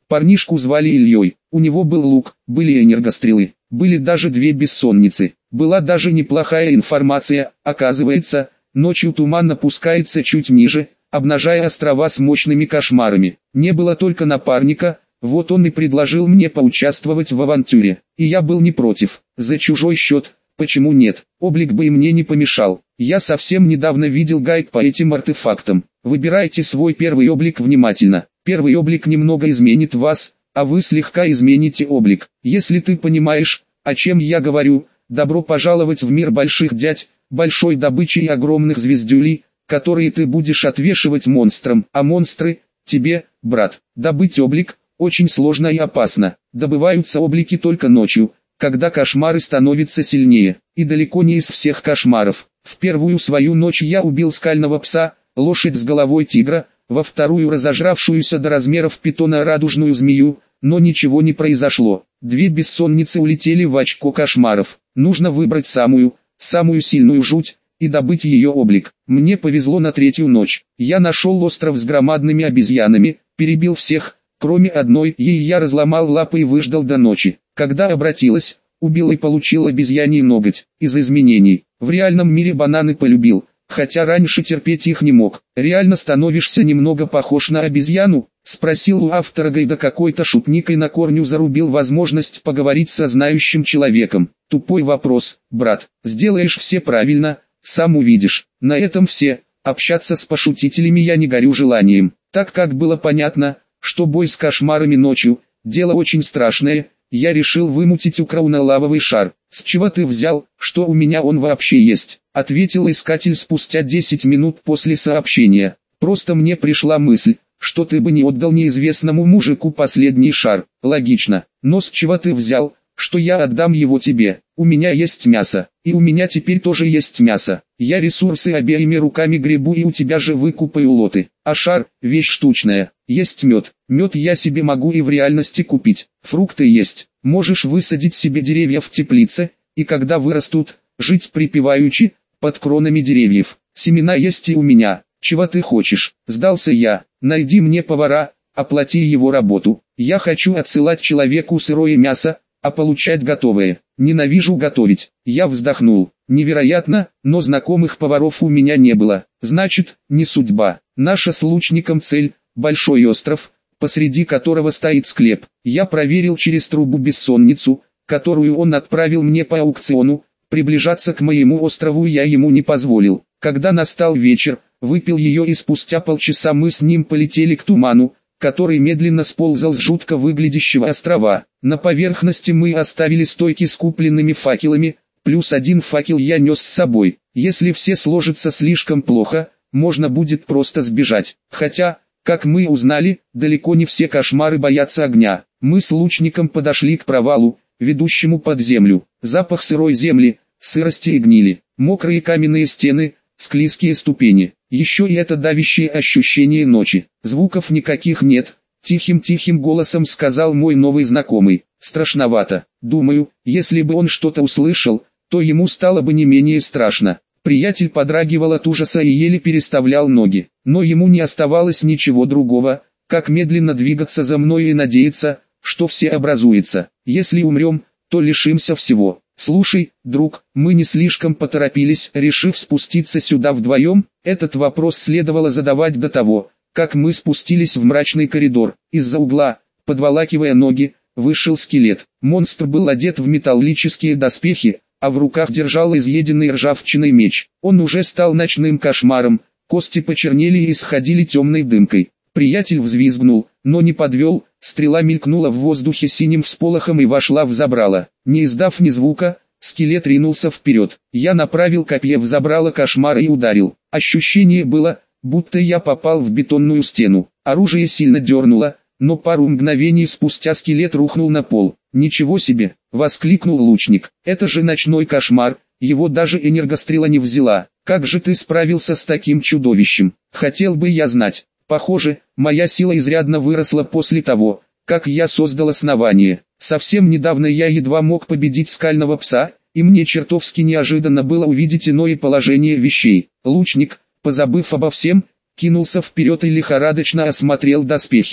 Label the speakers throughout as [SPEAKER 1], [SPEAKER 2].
[SPEAKER 1] Парнишку звали Ильей, у него был лук, были энергострелы, были даже 2 бессонницы. Была даже неплохая информация, оказывается, ночью туман опускается чуть ниже, обнажая острова с мощными кошмарами. Не было только напарника, вот он и предложил мне поучаствовать в авантюре. И я был не против, за чужой счет, почему нет, облик бы и мне не помешал. Я совсем недавно видел гайд по этим артефактам. Выбирайте свой первый облик внимательно. Первый облик немного изменит вас, а вы слегка измените облик. Если ты понимаешь, о чем я говорю, добро пожаловать в мир больших дядь, большой добычи и огромных звездюлей, которые ты будешь отвешивать монстрам, а монстры – тебе, брат. Добыть облик – очень сложно и опасно. Добываются облики только ночью, когда кошмары становятся сильнее, и далеко не из всех кошмаров. В первую свою ночь я убил скального пса, лошадь с головой тигра, во вторую разожравшуюся до размеров питона радужную змею, но ничего не произошло. 2 бессонницы улетели в очко кошмаров. Нужно выбрать самую сильную жуть, и добыть ее облик. Мне повезло на 3-ю ночь. Я нашел остров с громадными обезьянами, перебил всех, кроме одной, ей я разломал лапы и выждал до ночи. Когда обратилась, убил и получил обезьяний ноготь. Из изменений. В реальном мире бананы полюбил, хотя раньше терпеть их не мог. Реально становишься немного похож на обезьяну? Спросил у автора гайда какой-то шутник и на корню зарубил возможность поговорить со знающим человеком. Тупой вопрос, брат. Сделаешь все правильно, сам увидишь. На этом все. Общаться с пошутителями я не горю желанием. Так как было понятно, что бой с кошмарами ночью – дело очень страшное, я решил вымутить у Крауна лавовый шар. «С чего ты взял, что у меня он вообще есть?» – ответил искатель спустя 10 минут после сообщения. «Просто мне пришла мысль, что ты бы не отдал неизвестному мужику последний шар. Логично. Но с чего ты взял, что я отдам его тебе? У меня есть мясо, и у меня теперь тоже есть мясо. Я ресурсы обеими руками гребу и у тебя же выкупаю лоты. А шар – вещь штучная. Есть мед. Мед я себе могу и в реальности купить. Фрукты есть. Можешь высадить себе деревья в теплице, и когда вырастут, жить припеваючи, под кронами деревьев. Семена есть и у меня. Чего ты хочешь?» Сдался я. «Найди мне повара, оплати его работу. Я хочу отсылать человеку сырое мясо, а получать готовое. Ненавижу готовить». Я вздохнул. Невероятно, но знакомых поваров у меня не было. Значит, не судьба. Наша с лучником цель – большой остров, посреди которого стоит склеп. Я проверил через трубу бессонницу, которую он отправил мне по аукциону. Приближаться к моему острову я ему не позволил. Когда настал вечер, выпил ее и спустя полчаса мы с ним полетели к туману, который медленно сползал с жутко выглядящего острова. На поверхности мы оставили стойки с купленными факелами, плюс 1 факел я нес с собой. Если все сложится слишком плохо, можно будет просто сбежать. Хотя, как мы узнали, далеко не все кошмары боятся огня. Мы с лучником подошли к провалу, ведущему под землю. Запах сырой земли, сырости и гнили, мокрые каменные стены, склизкие ступени. Еще и это давящее ощущение ночи. Звуков никаких нет, тихим-тихим голосом сказал мой новый знакомый. Страшновато. Думаю, если бы он что-то услышал, то ему стало бы не менее страшно. Приятель подрагивал от ужаса и еле переставлял ноги. Но ему не оставалось ничего другого, как медленно двигаться за мной и надеяться, что все образуется. Если умрем, то лишимся всего. «Слушай, друг, мы не слишком поторопились, решив спуститься сюда вдвоем?» Этот вопрос следовало задавать до того, как мы спустились в мрачный коридор. Из-за угла, подволакивая ноги, вышел скелет. Монстр был одет в металлические доспехи, а в руках держал изъеденный ржавчиной меч. Он уже стал ночным кошмаром, кости почернели и исходили темной дымкой. Приятель взвизгнул, но не подвел, стрела мелькнула в воздухе синим всполохом и вошла в забрало. Не издав ни звука, скелет ринулся вперед. Я направил копье в забрало кошмара и ударил. Ощущение было, будто я попал в бетонную стену. Оружие сильно дернуло, но пару мгновений спустя скелет рухнул на пол. «Ничего себе!» — воскликнул лучник. «Это же ночной кошмар, его даже энергострела не взяла. Как же ты справился с таким чудовищем? Хотел бы я знать». Похоже, моя сила изрядно выросла после того, как я создал основание. Совсем недавно я едва мог победить скального пса, и мне чертовски неожиданно было увидеть иное положение вещей. Лучник, позабыв обо всем, кинулся вперед и лихорадочно осмотрел доспехи.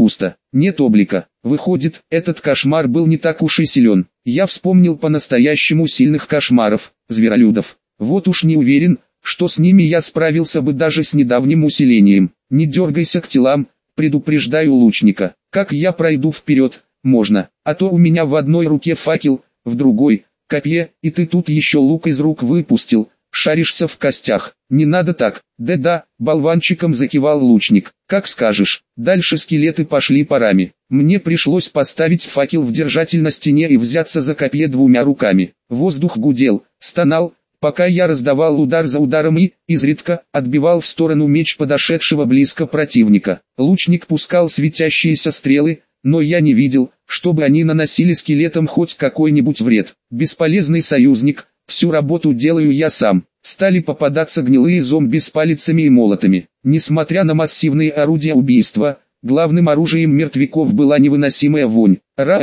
[SPEAKER 1] пусто, нет облика. Выходит, этот кошмар был не так уж и силен. Я вспомнил по-настоящему сильных кошмаров, зверолюдов. Вот уж не уверен, что с ними я справился бы даже с недавним усилением. Не дергайся к телам, предупреждаю лучника. Как я пройду вперед, можно, а то у меня в одной руке факел, в другой — копье, и ты тут еще лук из рук выпустил, шаришься в костях. Не надо так. Да-да, болванчиком закивал лучник. Как скажешь. Дальше скелеты пошли парами. Мне пришлось поставить факел в держатель на стене и взяться за копье двумя руками. Воздух гудел, стонал, пока я раздавал удар за ударом и, изредка, отбивал в сторону меч подошедшего близко противника. Лучник пускал светящиеся стрелы, но я не видел, чтобы они наносили скелетам хоть какой-нибудь вред. Бесполезный союзник, всю работу делаю я сам. Стали попадаться гнилые зомби с палицами и молотами. Несмотря на массивные орудия убийства, главным оружием мертвяков была невыносимая вонь.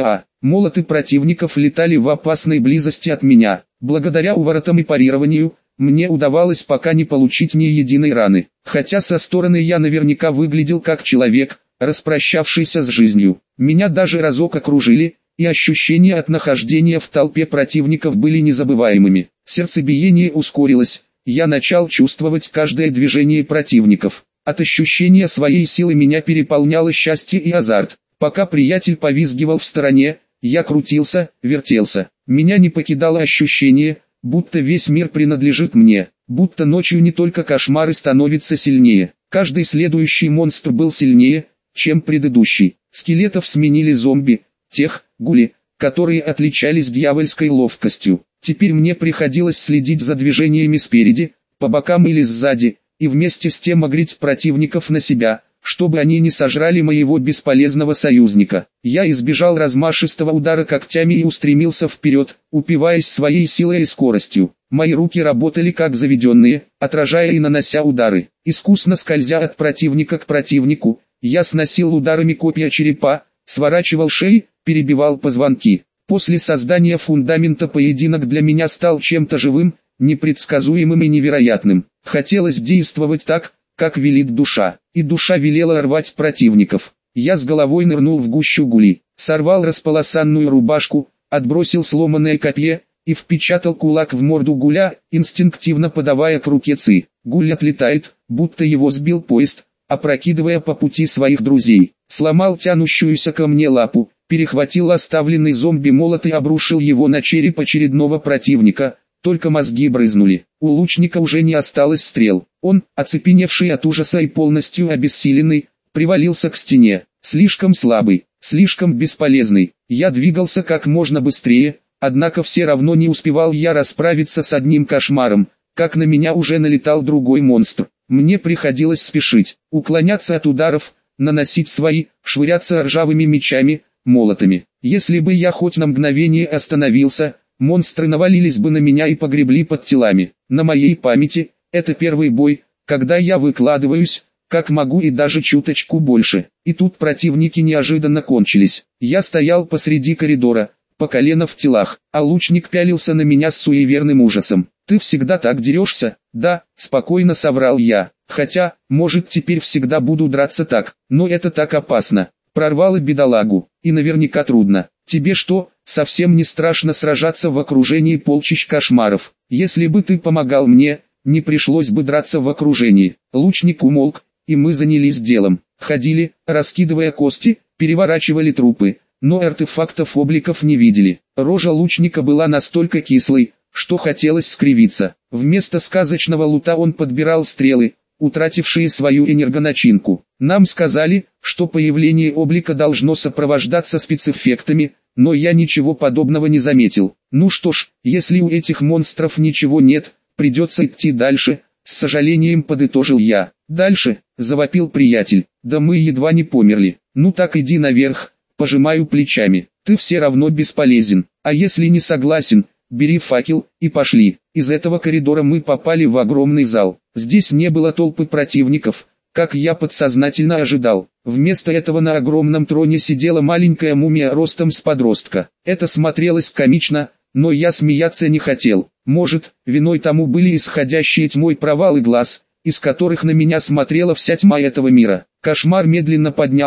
[SPEAKER 1] Молоты противников летали в опасной близости от меня. Благодаря уворотам и парированию, мне удавалось пока не получить ни единой раны. Хотя со стороны я наверняка выглядел как человек, распрощавшийся с жизнью. Меня даже разок окружили, и ощущения от нахождения в толпе противников были незабываемыми. Сердцебиение ускорилось, я начал чувствовать каждое движение противников. От ощущения своей силы меня переполняло счастье и азарт. Пока приятель повизгивал в стороне, я крутился, вертелся. Меня не покидало ощущение, будто весь мир принадлежит мне, будто ночью не только кошмары становятся сильнее. Каждый следующий монстр был сильнее, чем предыдущий. Скелетов сменили зомби, тех, гули, которые отличались дьявольской ловкостью. Теперь мне приходилось следить за движениями спереди, по бокам или сзади, и вместе с тем агрить противников на себя, чтобы они не сожрали моего бесполезного союзника. Я избежал размашистого удара когтями и устремился вперед, упиваясь своей силой и скоростью. Мои руки работали как заведенные, отражая и нанося удары. Искусно скользя от противника к противнику, я сносил ударами копья черепа, сворачивал шеи, перебивал позвонки. После создания фундамента поединок для меня стал чем-то живым, непредсказуемым и невероятным. Хотелось действовать так, как велит душа, и душа велела рвать противников. Я с головой нырнул в гущу гули, сорвал располосанную рубашку, отбросил сломанное копье и впечатал кулак в морду гуля, инстинктивно подавая к руке ци. Гуль отлетает, будто его сбил поезд, опрокидывая по пути своих друзей. Сломал тянущуюся ко мне лапу, перехватил оставленный зомби молот и обрушил его на череп очередного противника, только мозги брызнули. У лучника уже не осталось стрел. Он, оцепеневший от ужаса и полностью обессиленный, привалился к стене. Слишком слабый, слишком бесполезный. Я двигался как можно быстрее, однако все равно не успевал я расправиться с одним кошмаром, как на меня уже налетал другой монстр. Мне приходилось спешить, уклоняться от ударов, наносить свои, швыряться ржавыми мечами, молотами. Если бы я хоть на мгновение остановился, монстры навалились бы на меня и погребли под телами. На моей памяти, это первый бой, когда я выкладываюсь, как могу и даже чуточку больше. И тут противники неожиданно кончились. Я стоял посреди коридора, по колено в телах, а лучник пялился на меня с суеверным ужасом. «Ты всегда так дерешься?» «Да», — спокойно соврал я. «Хотя, может, теперь всегда буду драться так, но это так опасно. Прорвало бедолагу, и наверняка трудно. Тебе что, совсем не страшно сражаться в окружении полчищ кошмаров? Если бы ты помогал мне, не пришлось бы драться в окружении». Лучник умолк, и мы занялись делом. Ходили, раскидывая кости, переворачивали трупы, но артефактов обликов не видели. Рожа лучника была настолько кислой, что хотелось скривиться. Вместо сказочного лута он подбирал стрелы, утратившие свою энергоначинку. Нам сказали, что появление облика должно сопровождаться спецэффектами, но я ничего подобного не заметил. Ну что ж, если у этих монстров ничего нет, придется идти дальше, с сожалением подытожил я. «Дальше», — завопил приятель, — «да мы едва не померли». «Ну так иди наверх», — пожимаю плечами. «Ты все равно бесполезен, а если не согласен, бери факел, и пошли». Из этого коридора мы попали в огромный зал. Здесь не было толпы противников, как я подсознательно ожидал. Вместо этого на огромном троне сидела маленькая мумия ростом с подростка. Это смотрелось комично, но я смеяться не хотел. Может, виной тому были исходящие тьмой провалы глаз, из которых на меня смотрела вся тьма этого мира. Кошмар медленно поднялся,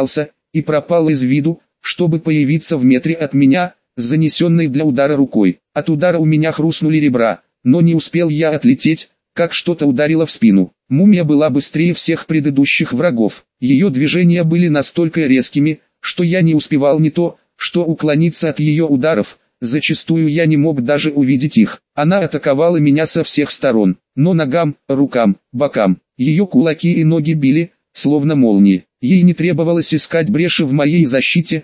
[SPEAKER 1] и пропал из виду, чтобы появиться в метре от меня, с занесенной для удара рукой. От удара у меня хрустнули ребра, но не успел я отлететь, как что-то ударило в спину. Мумия была быстрее всех предыдущих врагов. Ее движения были настолько резкими, что я не успевал не то, что уклониться от ее ударов, зачастую я не мог даже увидеть их. Она атаковала меня со всех сторон, но ногам, рукам, бокам. Ее кулаки и ноги били, словно молнии. Ей не требовалось искать бреши в моей защите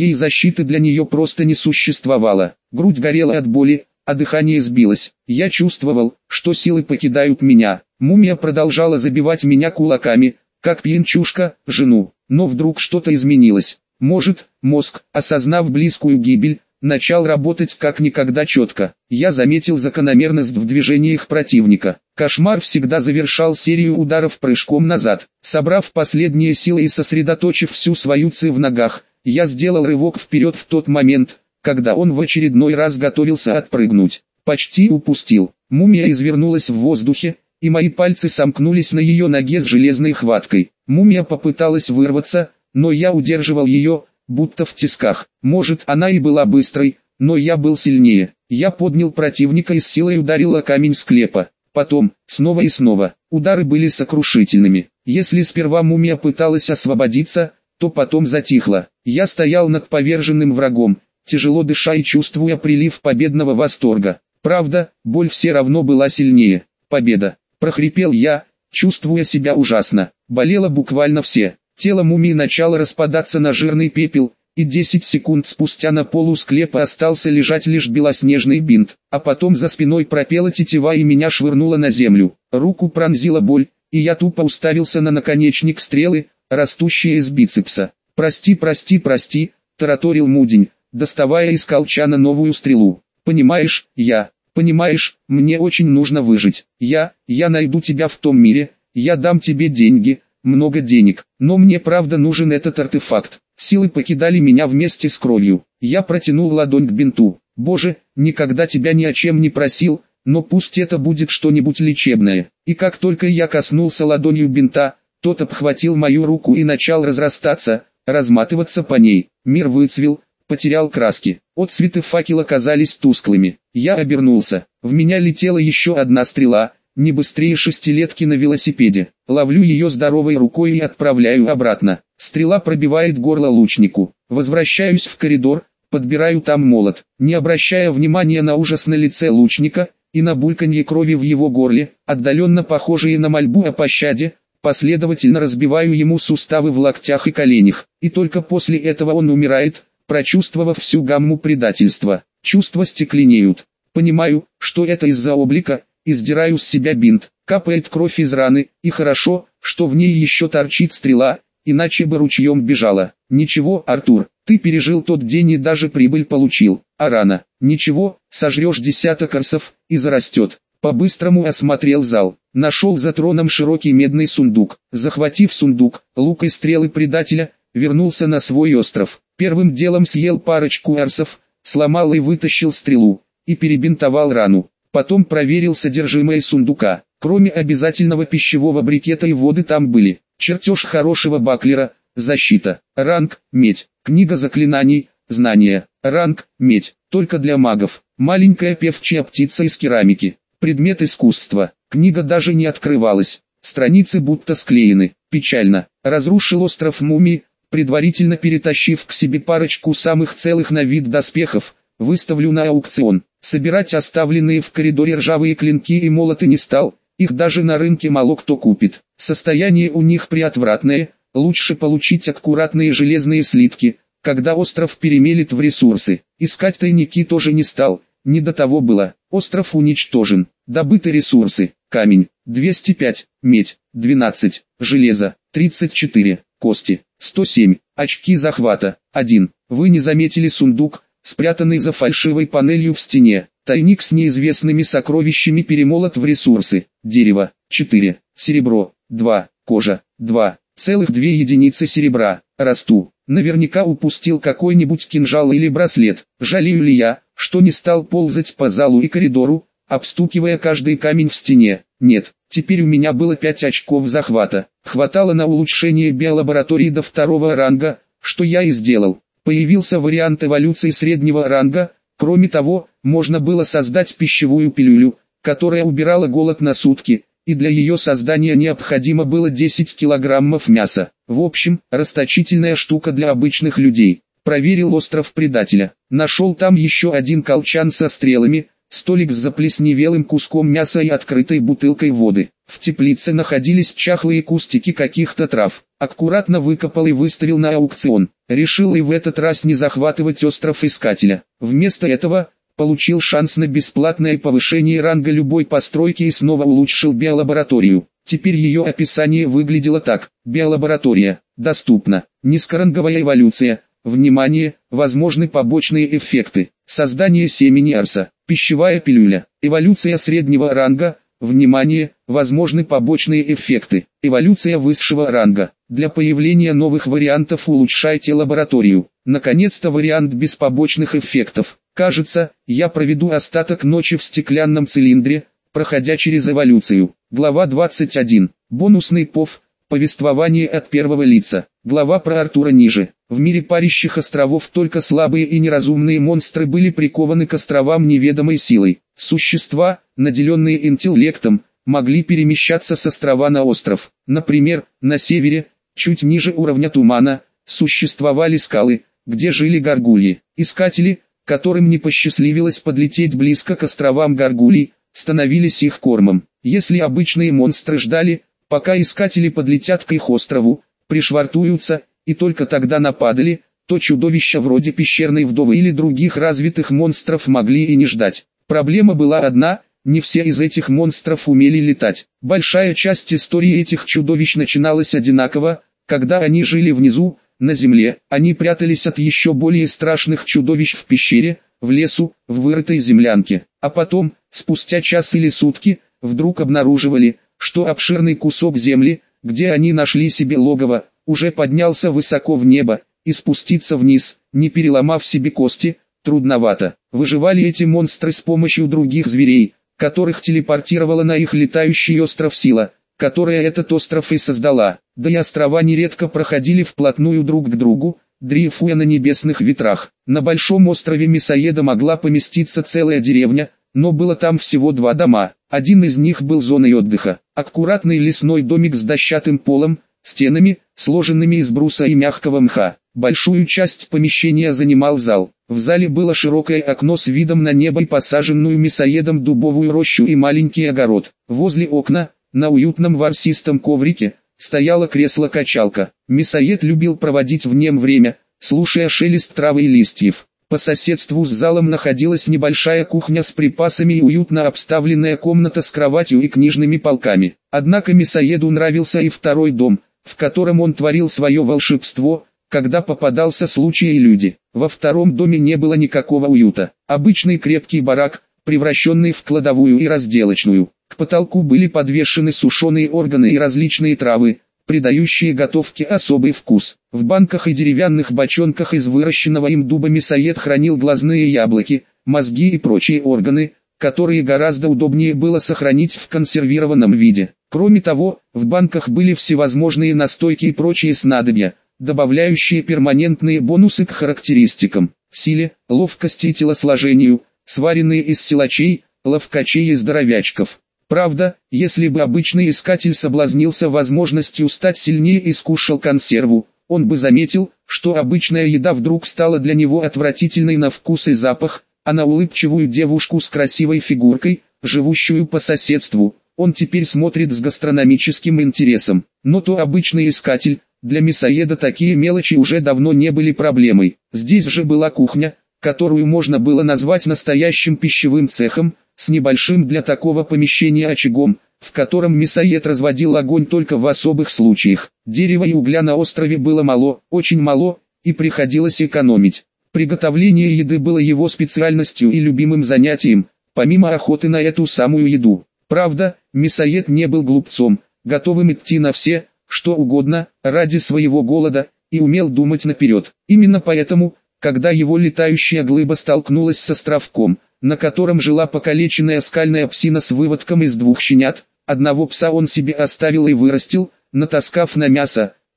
[SPEAKER 1] для нее просто не существовало. Грудь горела от боли, а дыхание сбилось. Я чувствовал, что силы покидают меня. Мумия продолжала забивать меня кулаками, как пьянчушка, жену. Но вдруг что-то изменилось. Может, мозг, осознав близкую гибель, начал работать как никогда четко. Я заметил закономерность в движениях противника. Кошмар всегда завершал серию ударов прыжком назад. Собрав последние силы и сосредоточив всю свою ци в ногах, я сделал рывок вперед в тот момент, когда он в очередной раз готовился отпрыгнуть. Почти упустил. Мумия извернулась в воздухе, и мои пальцы сомкнулись на ее ноге с железной хваткой. Мумия попыталась вырваться, но я удерживал ее, будто в тисках. Может, она и была быстрой, но я был сильнее. Я поднял противника и с силой ударил о камень склепа. Потом, снова и снова. Удары были сокрушительными. Если сперва мумия пыталась освободиться, то потом затихла. Я стоял над поверженным врагом, тяжело дыша и чувствуя прилив победного восторга. Правда, боль все равно была сильнее. Победа. Прохрипел я, чувствуя себя ужасно. Болело буквально все. Тело мумии начало распадаться на жирный пепел, и 10 секунд спустя на полу склепа остался лежать лишь белоснежный бинт. А потом за спиной пропела тетива и меня швырнуло на землю. Руку пронзила боль, и я тупо уставился на наконечник стрелы, растущий из бицепса. «Прости, прости, прости», — тараторил Мудень, доставая из колчана новую стрелу. «Понимаешь, понимаешь, мне очень нужно выжить. Я найду тебя в том мире, я дам тебе деньги, много денег, но мне правда нужен этот артефакт». Силы покидали меня вместе с кровью. Я протянул ладонь к бинту. «Боже, никогда тебя ни о чем не просил, но пусть это будет что-нибудь лечебное». И как только я коснулся ладонью бинта, тот обхватил мою руку и начал разрастаться, разматываться по ней. Мир выцвел, потерял краски. Отсветы факела казались тусклыми. Я обернулся. В меня летела еще одна стрела, не быстрее шестилетки на велосипеде. Ловлю ее здоровой рукой и отправляю обратно. Стрела пробивает горло лучнику. Возвращаюсь в коридор, подбираю там молот. Не обращая внимания на ужас на лице лучника и на бульканье крови в его горле, отдаленно похожие на мольбу о пощаде, последовательно разбиваю ему суставы в локтях и коленях. И только после этого он умирает, прочувствовав всю гамму предательства. Чувства стекленеют. Понимаю, что это из-за облика, и сдираю с себя бинт. Капает кровь из раны, и хорошо, что в ней еще торчит стрела, иначе бы ручьем бежала. Ничего, Артур, ты пережил тот день и даже прибыль получил. А рана? Ничего, сожрешь десяток арсов, и зарастет. По-быстрому осмотрел зал. Нашел за троном широкий медный сундук. Захватив сундук, лук и стрелы предателя, вернулся на свой остров. Первым делом съел парочку арсов, сломал и вытащил стрелу, и перебинтовал рану. Потом проверил содержимое сундука. Кроме обязательного пищевого брикета и воды там были чертеж хорошего баклера, защита, ранг, медь, книга заклинаний, знания, ранг, медь, только для магов, маленькая певчая птица из керамики, предмет искусства, книга даже не открывалась, страницы будто склеены, печально. Разрушил остров мумий, предварительно перетащив к себе парочку самых целых на вид доспехов, выставлю на аукцион. Собирать оставленные в коридоре ржавые клинки и молоты не стал, их даже на рынке мало кто купит. Состояние у них приотвратное, лучше получить аккуратные железные слитки, когда остров перемелет в ресурсы. Искать тайники тоже не стал, не до того было. Остров уничтожен, добыты ресурсы: камень 205, медь 12, железо 34, кости 107, очки захвата 1. Вы не заметили сундук, спрятанный за фальшивой панелью в стене. Тайник с неизвестными сокровищами перемолот в ресурсы. Дерево 4, серебро 2, кожа 2, целых 2 единицы серебра. Расту. Наверняка упустил какой-нибудь кинжал или браслет. Жалею ли я, что не стал ползать по залу и коридору, обстукивая каждый камень в стене? Нет. Теперь у меня было 5 очков захвата. Хватало на улучшение биолаборатории до 2 ранга, что я и сделал. Появился вариант эволюции среднего ранга. Кроме того, можно было создать пищевую пилюлю, которая убирала голод на сутки, и для ее создания необходимо было 10 килограммов мяса. В общем, расточительная штука для обычных людей. Проверил остров предателя. Нашел там еще один колчан со стрелами, столик с заплесневелым куском мяса и открытой бутылкой воды. В теплице находились чахлые кустики каких-то трав. Аккуратно выкопал и выставил на аукцион. Решил и в этот раз не захватывать остров искателя. Вместо этого получил шанс на бесплатное повышение ранга любой постройки и снова улучшил биолабораторию. Теперь ее описание выглядело так. Биолаборатория. Доступна. Низкоранговая эволюция. Внимание, возможны побочные эффекты. Создание семени арса. Пищевая пилюля. Эволюция среднего ранга. Внимание, возможны побочные эффекты. Эволюция высшего ранга. Для появления новых вариантов улучшайте лабораторию. Наконец-то вариант без побочных эффектов. Кажется, я проведу остаток ночи в стеклянном цилиндре, проходя через эволюцию. Глава 21. Бонусный ПОВ. Повествование от первого лица. Глава про Артура ниже. В мире парящих островов только слабые и неразумные монстры были прикованы к островам неведомой силой. Существа, наделенные интеллектом, могли перемещаться с острова на остров. Например, на севере, чуть ниже уровня тумана, существовали скалы, где жили горгульи. Искатели, которым не посчастливилось подлететь близко к островам горгулий, становились их кормом. Если обычные монстры ждали, пока искатели подлетят к их острову, пришвартуются, и только тогда нападали, то чудовища вроде пещерной вдовы или других развитых монстров могли и не ждать. Проблема была одна, не все из этих монстров умели летать. Большая часть истории этих чудовищ начиналась одинаково, когда они жили внизу, на земле, они прятались от еще более страшных чудовищ в пещере, в лесу, в вырытой землянке. А потом, спустя час или сутки, вдруг обнаруживали, что обширный кусок земли, где они нашли себе логово, уже поднялся высоко в небо, и спуститься вниз, не переломав себе кости, трудновато. Выживали эти монстры с помощью других зверей, которых телепортировала на их летающий остров сила, которая этот остров и создала. Да и острова нередко проходили вплотную друг к другу, дрейфуя на небесных ветрах. На большом острове Мясоеда могла поместиться целая деревня, но было там всего 2 дома. Один из них был зоной отдыха. Аккуратный лесной домик с дощатым полом, стенами, сложенными из бруса и мягкого мха. Большую часть помещения занимал зал. В зале было широкое окно с видом на небо и посаженную мясоедом дубовую рощу и маленький огород. Возле окна, на уютном ворсистом коврике, стояло кресло-качалка. Мясоед любил проводить в нем время, слушая шелест травы и листьев. По соседству с залом находилась небольшая кухня с припасами и уютно обставленная комната с кроватью и книжными полками. Однако мясоеду нравился и второй дом, в котором он творил свое волшебство, когда попадался случай и люди. Во втором доме не было никакого уюта. Обычный крепкий барак, превращенный в кладовую и разделочную. К потолку были подвешены сушеные органы и различные травы, придающие готовке особый вкус. В банках и деревянных бочонках из выращенного им дуба мясоед хранил глазные яблоки, мозги и прочие органы, которые гораздо удобнее было сохранить в консервированном виде. Кроме того, в банках были всевозможные настойки и прочие снадобья, добавляющие перманентные бонусы к характеристикам, силе, ловкости и телосложению, сваренные из силачей, ловкачей и здоровячков. Правда, если бы обычный искатель соблазнился возможностью стать сильнее и скушал консерву, он бы заметил, что обычная еда вдруг стала для него отвратительной на вкус и запах, а на улыбчивую девушку с красивой фигуркой, живущую по соседству, он теперь смотрит с гастрономическим интересом. Но то обычный искатель, для мясоеда такие мелочи уже давно не были проблемой. Здесь же была кухня, которую можно было назвать настоящим пищевым цехом, с небольшим для такого помещения очагом, в котором мясоед разводил огонь только в особых случаях. Дерева и угля на острове было мало, очень мало, и приходилось экономить. Приготовление еды было его специальностью и любимым занятием, помимо охоты на эту самую еду. Правда, мясоед не был глупцом, готовым идти на все, что угодно, ради своего голода, и умел думать наперед. Именно поэтому, когда его летающая глыба столкнулась с островком, на котором жила покалеченная скальная псина с выводком из 2 щенят, одного пса он себе оставил и вырастил, натаскав на мясо,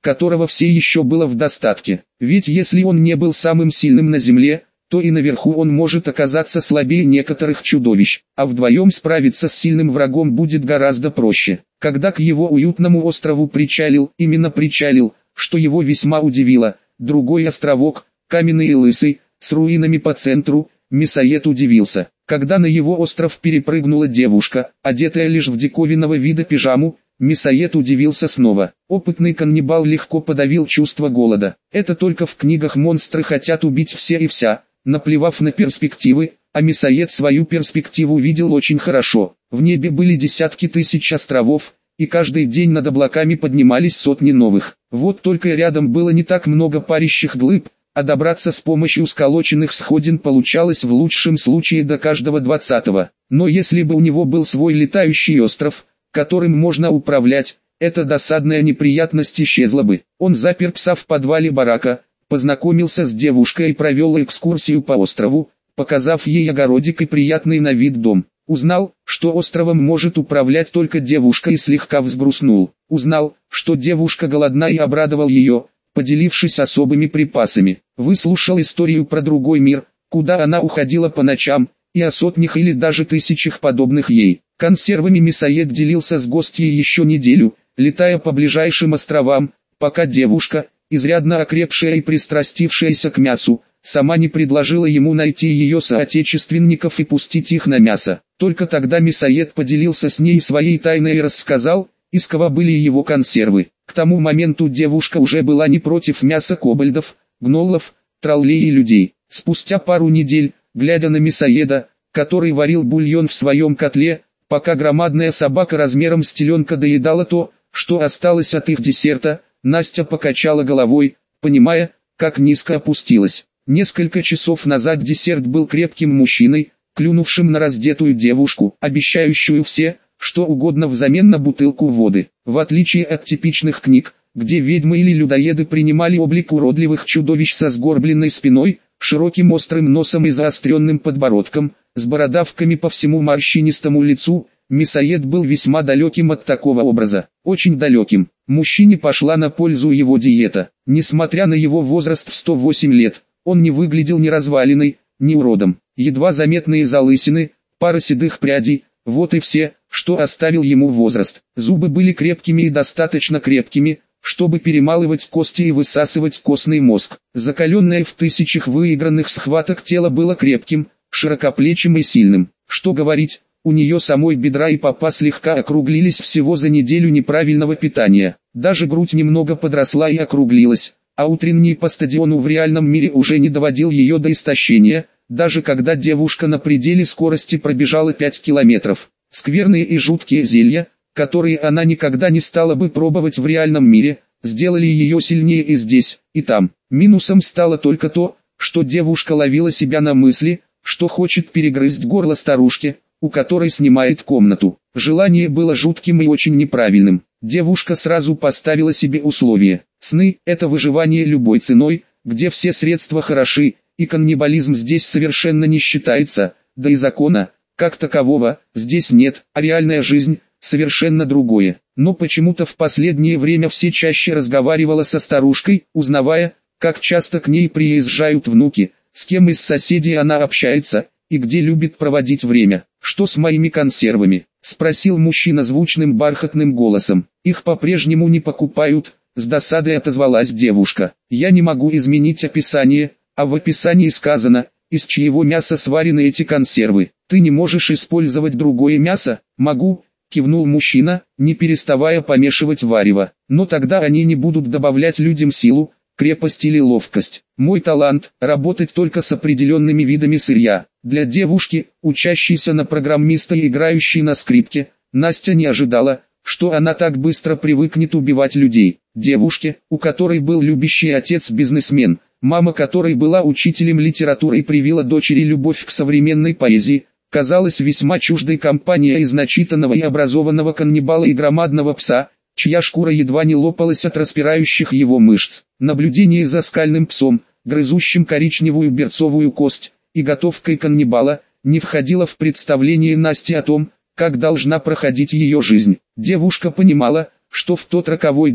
[SPEAKER 1] которого все еще было в достатке. Ведь если он не был самым сильным на земле, то и наверху он может оказаться слабее некоторых чудовищ, а вдвоем справиться с сильным врагом будет гораздо проще. Когда к его уютному острову именно причалил, что его весьма удивило, другой островок, каменный и лысый, с руинами по центру, мясоед удивился. Когда на его остров перепрыгнула девушка, одетая лишь в диковинного вида пижаму, мясоед удивился снова. Опытный каннибал легко подавил чувство голода. Это только в книгах монстры хотят убить все и вся, наплевав на перспективы, а мясоед свою перспективу видел очень хорошо. В небе были десятки тысяч островов, и каждый день над облаками поднимались сотни новых. Вот только рядом было не так много парящих глыб, а добраться с помощью сколоченных сходин получалось в лучшем случае до каждого 20-го. Но если бы у него был свой летающий остров, которым можно управлять, эта досадная неприятность исчезла бы. Он запер пса в подвале барака, познакомился с девушкой и провел экскурсию по острову, показав ей огородик и приятный на вид дом. Узнал, что островом может управлять только девушка, и слегка взгрустнул. Узнал, что девушка голодна, и обрадовал ее, поделившись особыми припасами. Выслушал историю про другой мир, куда она уходила по ночам, и о сотнях или даже тысячах подобных ей. Консервами мясоед делился с гостьей еще неделю, летая по ближайшим островам, пока девушка, изрядно окрепшая и пристрастившаяся к мясу, сама не предложила ему найти ее соотечественников и пустить их на мясо. Только тогда мясоед поделился с ней своей тайной и рассказал, из кого были его консервы. К тому моменту девушка уже была не против мяса кобальдов, гнолов, троллей и людей. Спустя пару недель, глядя на мясоеда, который варил бульон в своем котле, пока громадная собака размером с теленка доедала то, что осталось от их десерта, Настя покачала головой, понимая, как низко опустилась. Несколько часов назад десерт был крепким мужчиной, клюнувшим на раздетую девушку, обещающую все, что угодно взамен на бутылку воды. В отличие от типичных книг, где ведьмы или людоеды принимали облик уродливых чудовищ со сгорбленной спиной, широким острым носом и заостренным подбородком, с бородавками по всему морщинистому лицу, мясоед был весьма далеким от такого образа. Очень далеким. Мужчине пошла на пользу его диета. Несмотря на его возраст в 108 лет, он не выглядел ни развалиной, ни уродом. Едва заметные залысины, пара седых прядей, вот и все, что оставил ему возраст. Зубы были крепкими и достаточно крепкими, чтобы перемалывать кости и высасывать костный мозг. Закаленное в тысячах выигранных схваток тело было крепким, широкоплечим и сильным. Что говорить, у нее самой бедра и попа слегка округлились всего за неделю неправильного питания. Даже грудь немного подросла и округлилась, а утренний по стадиону в реальном мире уже не доводил ее до истощения, даже когда девушка на пределе скорости пробежала 5 километров. Скверные и жуткие зелья, которые она никогда не стала бы пробовать в реальном мире, сделали ее сильнее и здесь, и там. Минусом стало только то, что девушка ловила себя на мысли, что хочет перегрызть горло старушке, у которой снимает комнату. Желание было жутким и очень неправильным. Девушка сразу поставила себе условие. Сны – это выживание любой ценой, где все средства хороши, и каннибализм здесь совершенно не считается, да и закона, как такового, здесь нет, а реальная жизнь – совершенно другое. Но почему-то в последнее время все чаще разговаривала со старушкой, узнавая, как часто к ней приезжают внуки, с кем из соседей она общается, и где любит проводить время. «Что с моими консервами?» – спросил мужчина звучным бархатным голосом. «Их по-прежнему не покупают», – с досадой отозвалась девушка. «Я не могу изменить описание, а в описании сказано, из чьего мяса сварены эти консервы. Ты не можешь использовать другое мясо?» «Могу», – кивнул мужчина, не переставая помешивать варево. «Но тогда они не будут добавлять людям силу, крепость или ловкость. Мой талант – работать только с определенными видами сырья». Для девушки, учащейся на программиста и играющей на скрипке, Настя не ожидала, что она так быстро привыкнет убивать людей. Девушке, у которой был любящий отец-бизнесмен, мама которой была учителем литературы и привила дочери любовь к современной поэзии, казалась весьма чуждой компания из начитанного и образованного каннибала и громадного пса, чья шкура едва не лопалась от распирающих его мышц. Наблюдение за скальным псом, грызущим коричневую берцовую кость, и готовкой каннибала, не входило в представление Насти о том, как должна проходить ее жизнь. Девушка понимала, что в тот роковой день,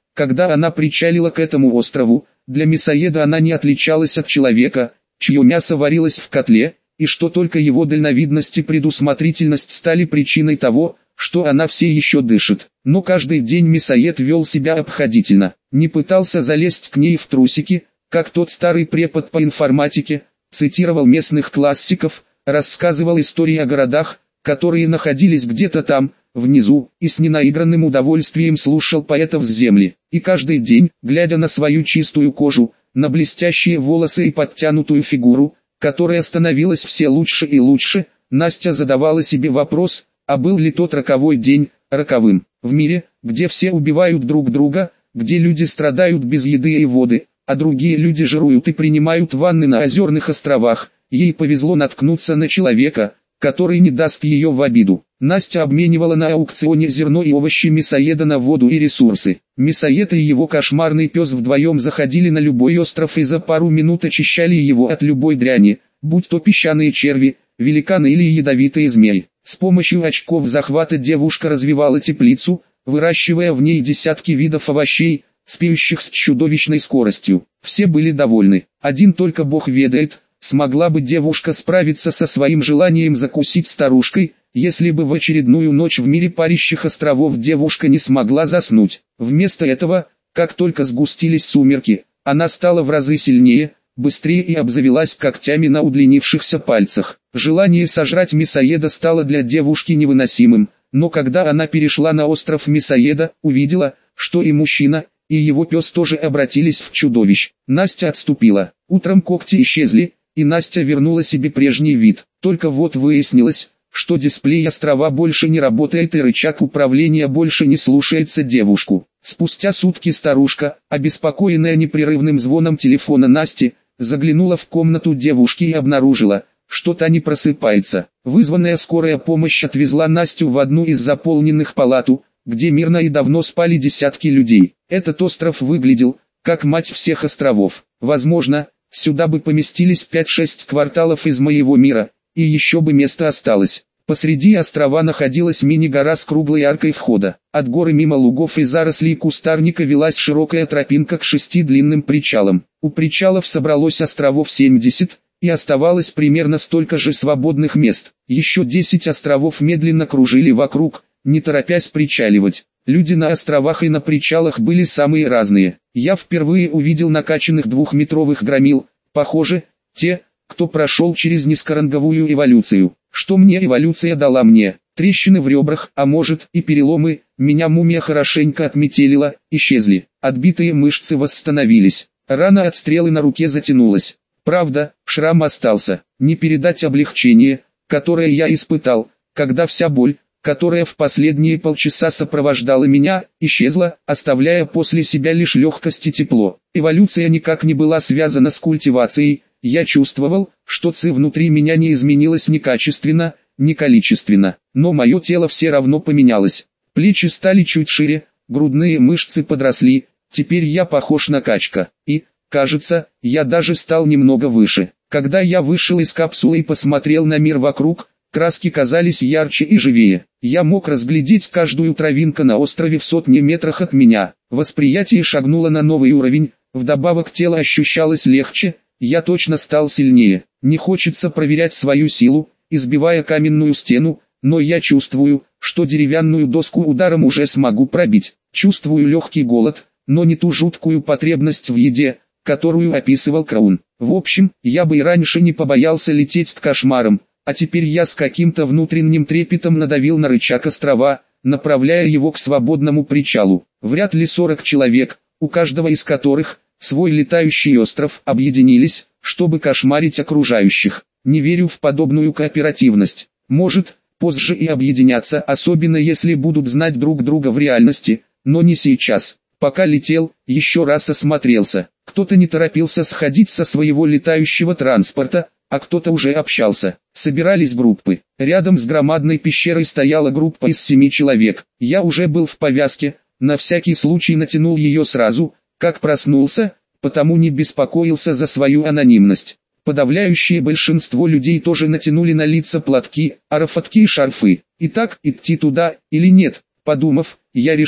[SPEAKER 1] Когда она причалила к этому острову, для мясоеда она не отличалась от человека, чье мясо варилось в котле, и что только его дальновидность и предусмотрительность стали причиной того, что она все еще дышит. Но каждый день мясоед вел себя обходительно, не пытался залезть к ней в трусики, как тот старый препод по информатике, цитировал местных классиков, рассказывал истории о городах, которые находились где-то там, внизу, и с ненаигранным удовольствием слушал поэтов с земли. И каждый день, глядя на свою чистую кожу, на блестящие волосы и подтянутую фигуру, которая становилась все лучше и лучше, Настя задавала себе вопрос, а был ли тот роковой день роковым. В мире, где все убивают друг друга, где люди страдают без еды и воды, а другие люди жируют и принимают ванны на озерных островах, ей повезло наткнуться на человека, который не даст ее в обиду. Настя обменивала на аукционе зерно и овощи мясоеда на воду и ресурсы. Мясоед и его кошмарный пес вдвоем заходили на любой остров и за пару минут очищали его от любой дряни, будь то песчаные черви, великаны или ядовитые змеи. С помощью очков захвата девушка развивала теплицу, выращивая в ней десятки видов овощей, спеющих с чудовищной скоростью. Все были довольны. Один только Бог ведает, смогла бы девушка справиться со своим желанием закусить старушкой, если бы в очередную ночь в мире парящих островов девушка не смогла заснуть. Вместо этого, как только сгустились сумерки, она стала в разы сильнее, быстрее и обзавелась когтями на удлинившихся пальцах. Желание сожрать мясоеда стало для девушки невыносимым, но когда она перешла на остров мясоеда, увидела, что и мужчина, и его пес тоже обратились в чудовищ. Настя отступила. Утром когти исчезли, и Настя вернула себе прежний вид. Только вот выяснилось, что дисплей острова больше не работает и рычаг управления больше не слушается девушку. Спустя сутки старушка, обеспокоенная непрерывным звоном телефона Насти, заглянула в комнату девушки и обнаружила, что та не просыпается. Вызванная скорая помощь отвезла Настю в одну из заполненных палату, где мирно и давно спали десятки людей. Этот остров выглядел, как мать всех островов. Возможно, сюда бы поместились 5-6 кварталов из моего мира, и еще бы место осталось. Посреди острова находилась мини-гора с круглой аркой входа. От горы мимо лугов и зарослей кустарника велась широкая тропинка к 6 длинным причалам. У причалов собралось островов 70, и оставалось примерно столько же свободных мест. Еще 10 островов медленно кружили вокруг, не торопясь причаливать. Люди на островах и на причалах были самые разные. Я впервые увидел накачанных 2-метровых громил, похоже, те, кто прошел через низкоранговую эволюцию. Что мне эволюция дала мне? Трещины в ребрах, а может и переломы, меня мумия хорошенько отметелила, исчезли. Отбитые мышцы восстановились. Рана от стрелы на руке затянулась. Правда, шрам остался. Не передать облегчение, которое я испытал, когда вся боль, которая в последние полчаса сопровождала меня, исчезла, оставляя после себя лишь легкость и тепло. Эволюция никак не была связана с культивацией. Я чувствовал, что ци внутри меня не изменилось ни качественно, ни количественно, но мое тело все равно поменялось. Плечи стали чуть шире, грудные мышцы подросли, теперь я похож на качка, и, кажется, я даже стал немного выше. Когда я вышел из капсулы и посмотрел на мир вокруг, краски казались ярче и живее. Я мог разглядеть каждую травинку на острове в сотне метрах от меня. Восприятие шагнуло на новый уровень, вдобавок тело ощущалось легче. Я точно стал сильнее. Не хочется проверять свою силу, избивая каменную стену, но я чувствую, что деревянную доску ударом уже смогу пробить. Чувствую легкий голод, но не ту жуткую потребность в еде, которую описывал Краун. В общем, я бы и раньше не побоялся лететь к кошмарам, а теперь я с каким-то внутренним трепетом надавил на рычаг острова, направляя его к свободному причалу. Вряд ли 40 человек, у каждого из которых свой летающий остров, объединились, чтобы кошмарить окружающих. Не верю в подобную кооперативность. Может, позже и объединятся, особенно если будут знать друг друга в реальности, но не сейчас. Пока летел, еще раз осмотрелся. Кто-то не торопился сходить со своего летающего транспорта, а кто-то уже общался. Собирались группы. Рядом с громадной пещерой стояла группа из 7 человек. Я уже был в повязке, на всякий случай натянул ее сразу, как проснулся, потому не беспокоился за свою анонимность. Подавляющее большинство людей тоже натянули на лица платки, арафатки и шарфы. Итак, идти туда или нет, подумав, я решил,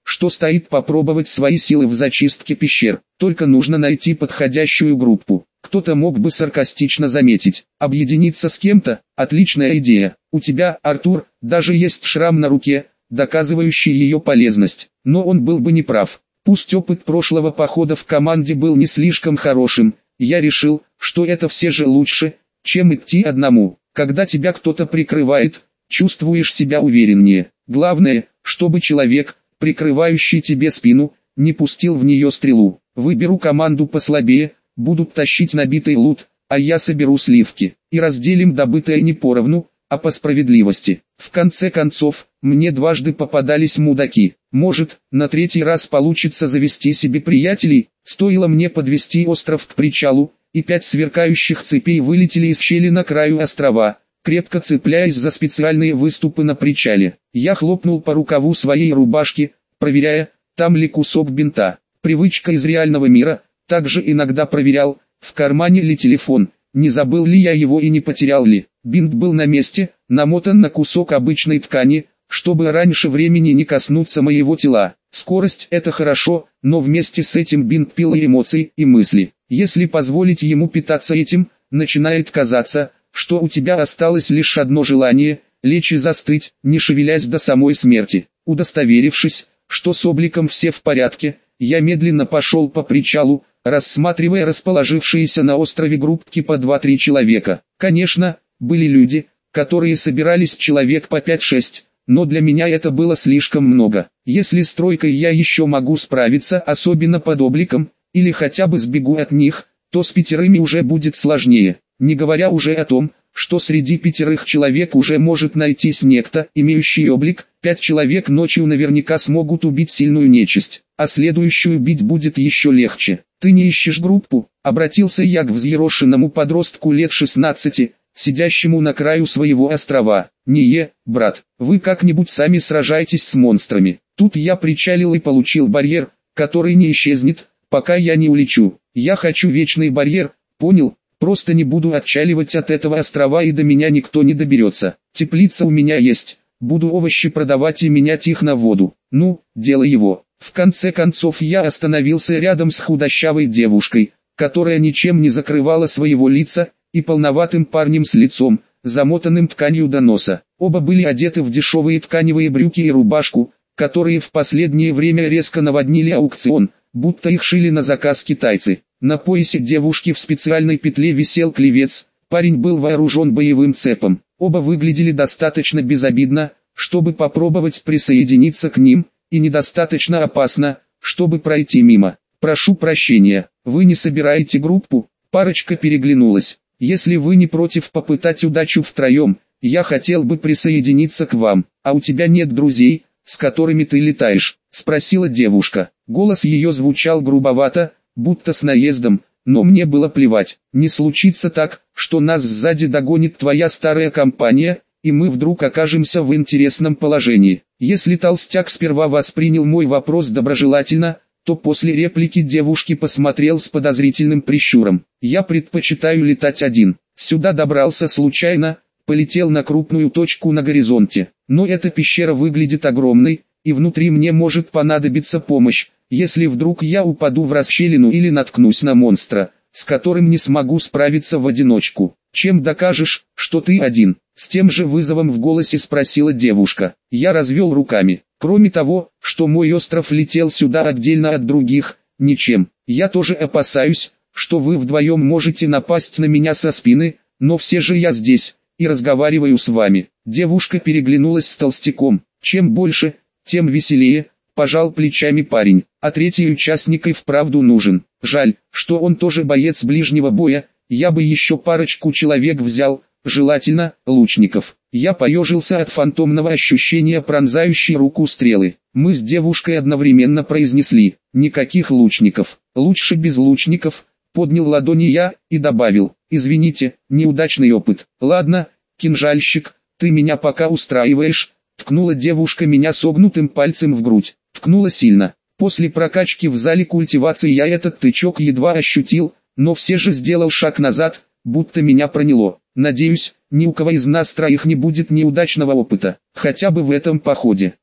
[SPEAKER 1] что стоит попробовать свои силы в зачистке пещер. Только нужно найти подходящую группу. Кто-то мог бы саркастично заметить: объединиться с кем-то – отличная идея. У тебя, Артур, даже есть шрам на руке, доказывающий ее полезность. Но он был бы неправ. Пусть опыт прошлого похода в команде был не слишком хорошим, я решил, что это все же лучше, чем идти одному. Когда тебя кто-то прикрывает, чувствуешь себя увереннее. Главное, чтобы человек, прикрывающий тебе спину, не пустил в нее стрелу. Выберу команду послабее, будут тащить набитый лут, а я соберу сливки. И разделим добытое не поровну, а по справедливости. В конце концов, мне дважды попадались мудаки. Может, на третий раз получится завести себе приятелей. Стоило мне подвести остров к причалу, и 5 сверкающих цепей вылетели из щели на краю острова, крепко цепляясь за специальные выступы на причале. Я хлопнул по рукаву своей рубашки, проверяя, там ли кусок бинта. Привычка из реального мира. Также иногда проверял, в кармане ли телефон, не забыл ли я его и не потерял ли. Бинт был на месте, намотан на кусок обычной ткани, чтобы раньше времени не коснуться моего тела. Скорость – это хорошо, но вместе с этим бинт пил и эмоции, и мысли. Если позволить ему питаться этим, начинает казаться, что у тебя осталось лишь одно желание – лечь и застыть, не шевелясь до самой смерти. Удостоверившись, что с обликом все в порядке, я медленно пошел по причалу, рассматривая расположившиеся на острове группки по 2-3 человека. Конечно, были люди, которые собирались человек по 5-6, но для меня это было слишком много. Если с тройкой я еще могу справиться, особенно под обликом, или хотя бы сбегу от них, то с 5 уже будет сложнее. Не говоря уже о том, что среди 5 человек уже может найтись некто, имеющий облик. 5 человек ночью наверняка смогут убить сильную нечисть, а следующую бить будет еще легче. «Ты не ищешь группу?» — обратился я к взъерошенному подростку лет 16, сидящему на краю своего острова. «Не, брат, вы как-нибудь сами сражаетесь с монстрами. Тут я причалил и получил барьер, который не исчезнет, пока я не улечу. Я хочу вечный барьер, понял? Просто не буду отчаливать от этого острова, и до меня никто не доберется. Теплица у меня есть, буду овощи продавать и менять их на воду. Ну, дело его». В конце концов я остановился рядом с худощавой девушкой, которая ничем не закрывала своего лица, и полноватым парнем с лицом, замотанным тканью до носа. Оба были одеты в дешевые тканевые брюки и рубашку, которые в последнее время резко наводнили аукцион, будто их шили на заказ китайцы. На поясе девушки в специальной петле висел клевец, парень был вооружен боевым цепом. Оба выглядели достаточно безобидно, чтобы попробовать присоединиться к ним, и недостаточно опасно, чтобы пройти мимо. «Прошу прощения, вы не собираете группу?» Парочка переглянулась. «Если вы не против попытать удачу втроем, я хотел бы присоединиться к вам. А у тебя нет друзей, с которыми ты летаешь?» — спросила девушка. Голос ее звучал грубовато, будто с наездом, но мне было плевать. «Не случится так, что нас сзади догонит твоя старая компания, и мы вдруг окажемся в интересном положении». Если толстяк сперва воспринял мой вопрос доброжелательно, то после реплики девушки посмотрел с подозрительным прищуром. «Я предпочитаю летать один. Сюда добрался случайно, полетел на крупную точку на горизонте. Но эта пещера выглядит огромной, и внутри мне может понадобиться помощь, если вдруг я упаду в расщелину или наткнусь на монстра, с которым не смогу справиться в одиночку. Чем докажешь, что ты один?» С тем же вызовом в голосе спросила девушка. Я развел руками. Кроме того, что мой остров летел сюда отдельно от других, ничем. Я тоже опасаюсь, что вы вдвоем можете напасть на меня со спины, но все же я здесь, и разговариваю с вами. Девушка переглянулась с толстяком. Чем больше, тем веселее, пожал плечами парень. А третий участник и вправду нужен. Жаль, что он тоже боец ближнего боя, я бы еще парочку человек взял, желательно, лучников. Я поежился от фантомного ощущения пронзающей руку стрелы. Мы с девушкой одновременно произнесли: «Никаких лучников, лучше без лучников», поднял ладони я, и добавил: «Извините, неудачный опыт». «Ладно, кинжальщик, ты меня пока устраиваешь», ткнула девушка меня согнутым пальцем в грудь. Ткнула сильно. После прокачки в зале культивации я этот тычок едва ощутил, но все же сделал шаг назад, будто меня проняло. Надеюсь, ни у кого из нас троих не будет неудачного опыта, хотя бы в этом походе.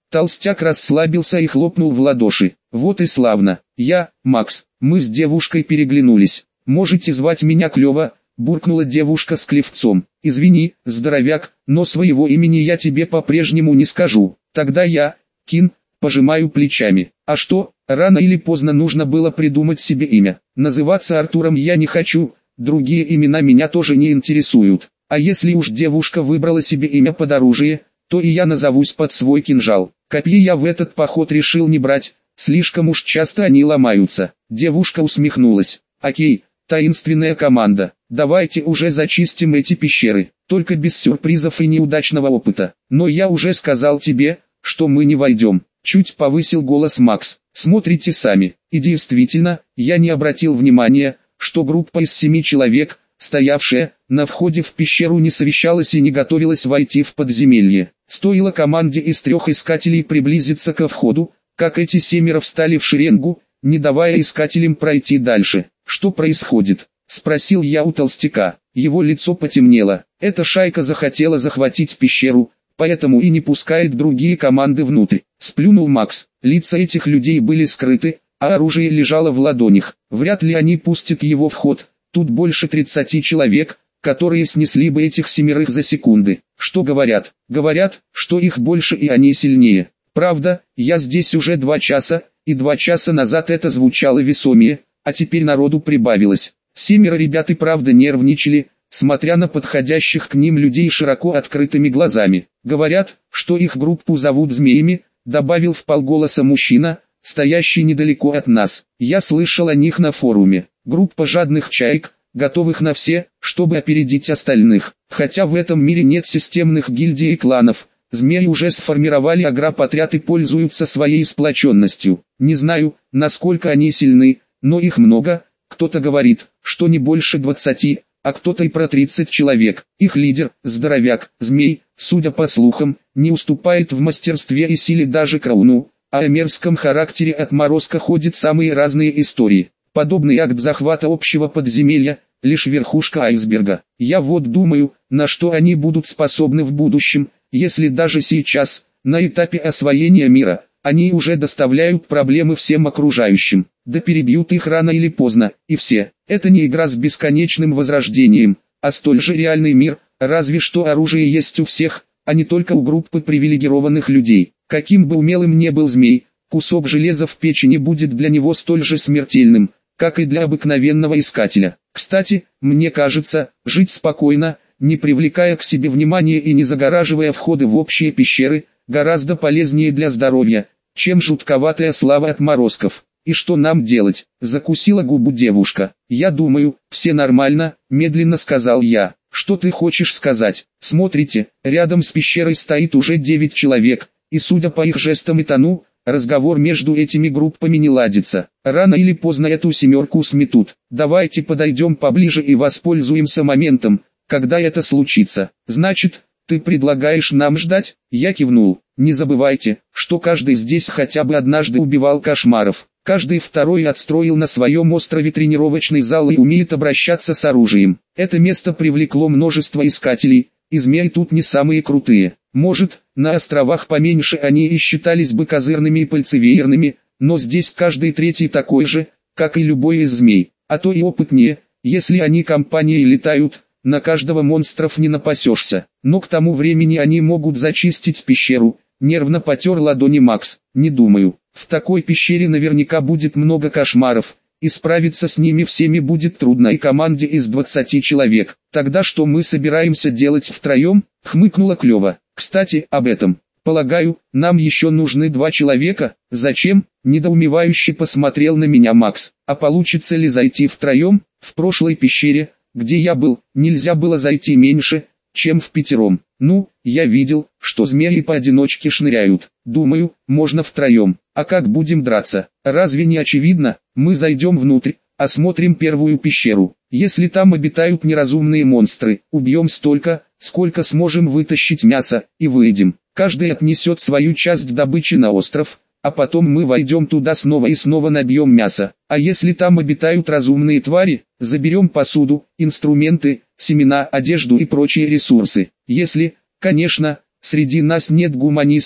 [SPEAKER 1] Толстяк расслабился и хлопнул в ладоши. Вот и славно. Я, Макс, мы с девушкой переглянулись. Можете звать меня Клёва, буркнула девушка с клевцом. Извини, здоровяк, но своего имени я тебе по-прежнему не скажу. Тогда я, Кин, пожимаю плечами. А что, рано или поздно нужно было придумать себе имя. Называться Артуром я не хочу, другие имена меня тоже не интересуют. А если уж девушка выбрала себе имя под оружие, то и я назовусь под свой кинжал. Копья я в этот поход решил не брать, слишком уж часто они ломаются. Девушка усмехнулась. Окей, таинственная команда, давайте уже зачистим эти пещеры, только без сюрпризов и неудачного опыта. Но я уже сказал тебе, что мы не войдем. Чуть повысил голос Макс. Смотрите сами. И действительно, я не обратил внимания, что группа из 7 человек, стоявшая на входе в пещеру, не совещалась и не готовилась войти в подземелье. Стоило команде из 3 искателей приблизиться ко входу, как эти 7 встали в шеренгу, не давая искателям пройти дальше. «Что происходит?» – спросил я у толстяка. Его лицо потемнело. Эта шайка захотела захватить пещеру, поэтому и не пускает другие команды внутрь. Сплюнул Макс. Лица этих людей были скрыты, а оружие лежало в ладонях. Вряд ли они пустят его в ход. Тут больше 30 человек, которые снесли бы этих 7 за секунды. Что говорят? Говорят, что их больше и они сильнее. Правда, я здесь уже 2 часа, и 2 часа назад это звучало весомее, а теперь народу прибавилось. 7 ребят и правда нервничали, смотря на подходящих к ним людей широко открытыми глазами. Говорят, что их группу зовут змеями, добавил вполголоса мужчина, стоящий недалеко от нас. Я слышал о них на форуме. Группа жадных чаек, готовых на все, чтобы опередить остальных. Хотя в этом мире нет системных гильдий и кланов, змеи уже сформировали агропотряд и пользуются своей сплоченностью. Не знаю, насколько они сильны, но их много. Кто-то говорит, что не больше 20, а кто-то и про 30 человек. Их лидер, здоровяк, змей, судя по слухам, не уступает в мастерстве и силе даже Крауну, а о мерзком характере отморозка ходят самые разные истории. Подобный акт захвата общего подземелья – лишь верхушка айсберга. Я вот думаю, на что они будут способны в будущем, если даже сейчас, на этапе освоения мира, они уже доставляют проблемы всем окружающим. Да перебьют их рано или поздно, и все. Это не игра с бесконечным возрождением, а столь же реальный мир, разве что оружие есть у всех, а не только у группы привилегированных людей. Каким бы умелым ни был змей, кусок железа в печени будет для него столь же смертельным, как и для обыкновенного искателя. Кстати, мне кажется, жить спокойно, не привлекая к себе внимания и не загораживая входы в общие пещеры, гораздо полезнее для здоровья, чем жутковатая слава отморозков. «И что нам делать?» – закусила губу девушка. «Я думаю, все нормально», – медленно сказал я. «Что ты хочешь сказать?» «Смотрите, рядом с пещерой стоит уже 9 человек, и судя по их жестам и тону, разговор между этими группами не ладится. Рано или поздно эту 7 сметут. Давайте подойдем поближе и воспользуемся моментом, когда это случится. Значит, ты предлагаешь нам ждать?» Я кивнул. «Не забывайте, что каждый здесь хотя бы однажды убивал кошмаров. Каждый второй отстроил на своем острове тренировочный зал и умеет обращаться с оружием. Это место привлекло множество искателей, и змеи тут не самые крутые. Может, на островах поменьше они и считались бы козырными и пальцевеерными, но здесь каждый 3-й такой же, как и любой из змей, а то и опытнее. Если они компанией летают, на каждого монстров не напасешься. Но к тому времени они могут зачистить пещеру». Нервно потер ладони Макс. «Не думаю. В такой пещере наверняка будет много кошмаров, и справиться с ними всеми будет трудно и команде из 20 человек. Тогда что мы собираемся делать втроем?» — хмыкнула Клёва. «Кстати, об этом. Полагаю, нам еще нужны 2 человека. Зачем?» — недоумевающе посмотрел на меня Макс. «А получится ли зайти втроем? В прошлой пещере, где я был, нельзя было зайти меньше, чем в 5. Ну, я видел, что змеи поодиночке шныряют. Думаю, можно втроем. А как будем драться? Разве не очевидно? Мы зайдем внутрь, осмотрим первую пещеру. Если там обитают неразумные монстры, убьем столько, сколько сможем вытащить мяса, и выйдем. Каждый отнесет свою часть добычи на остров, а потом мы войдем туда снова и снова набьем мясо. А если там обитают разумные твари, заберем посуду, инструменты, семена, одежду и прочие ресурсы. Если, конечно, среди нас нет гуманистов,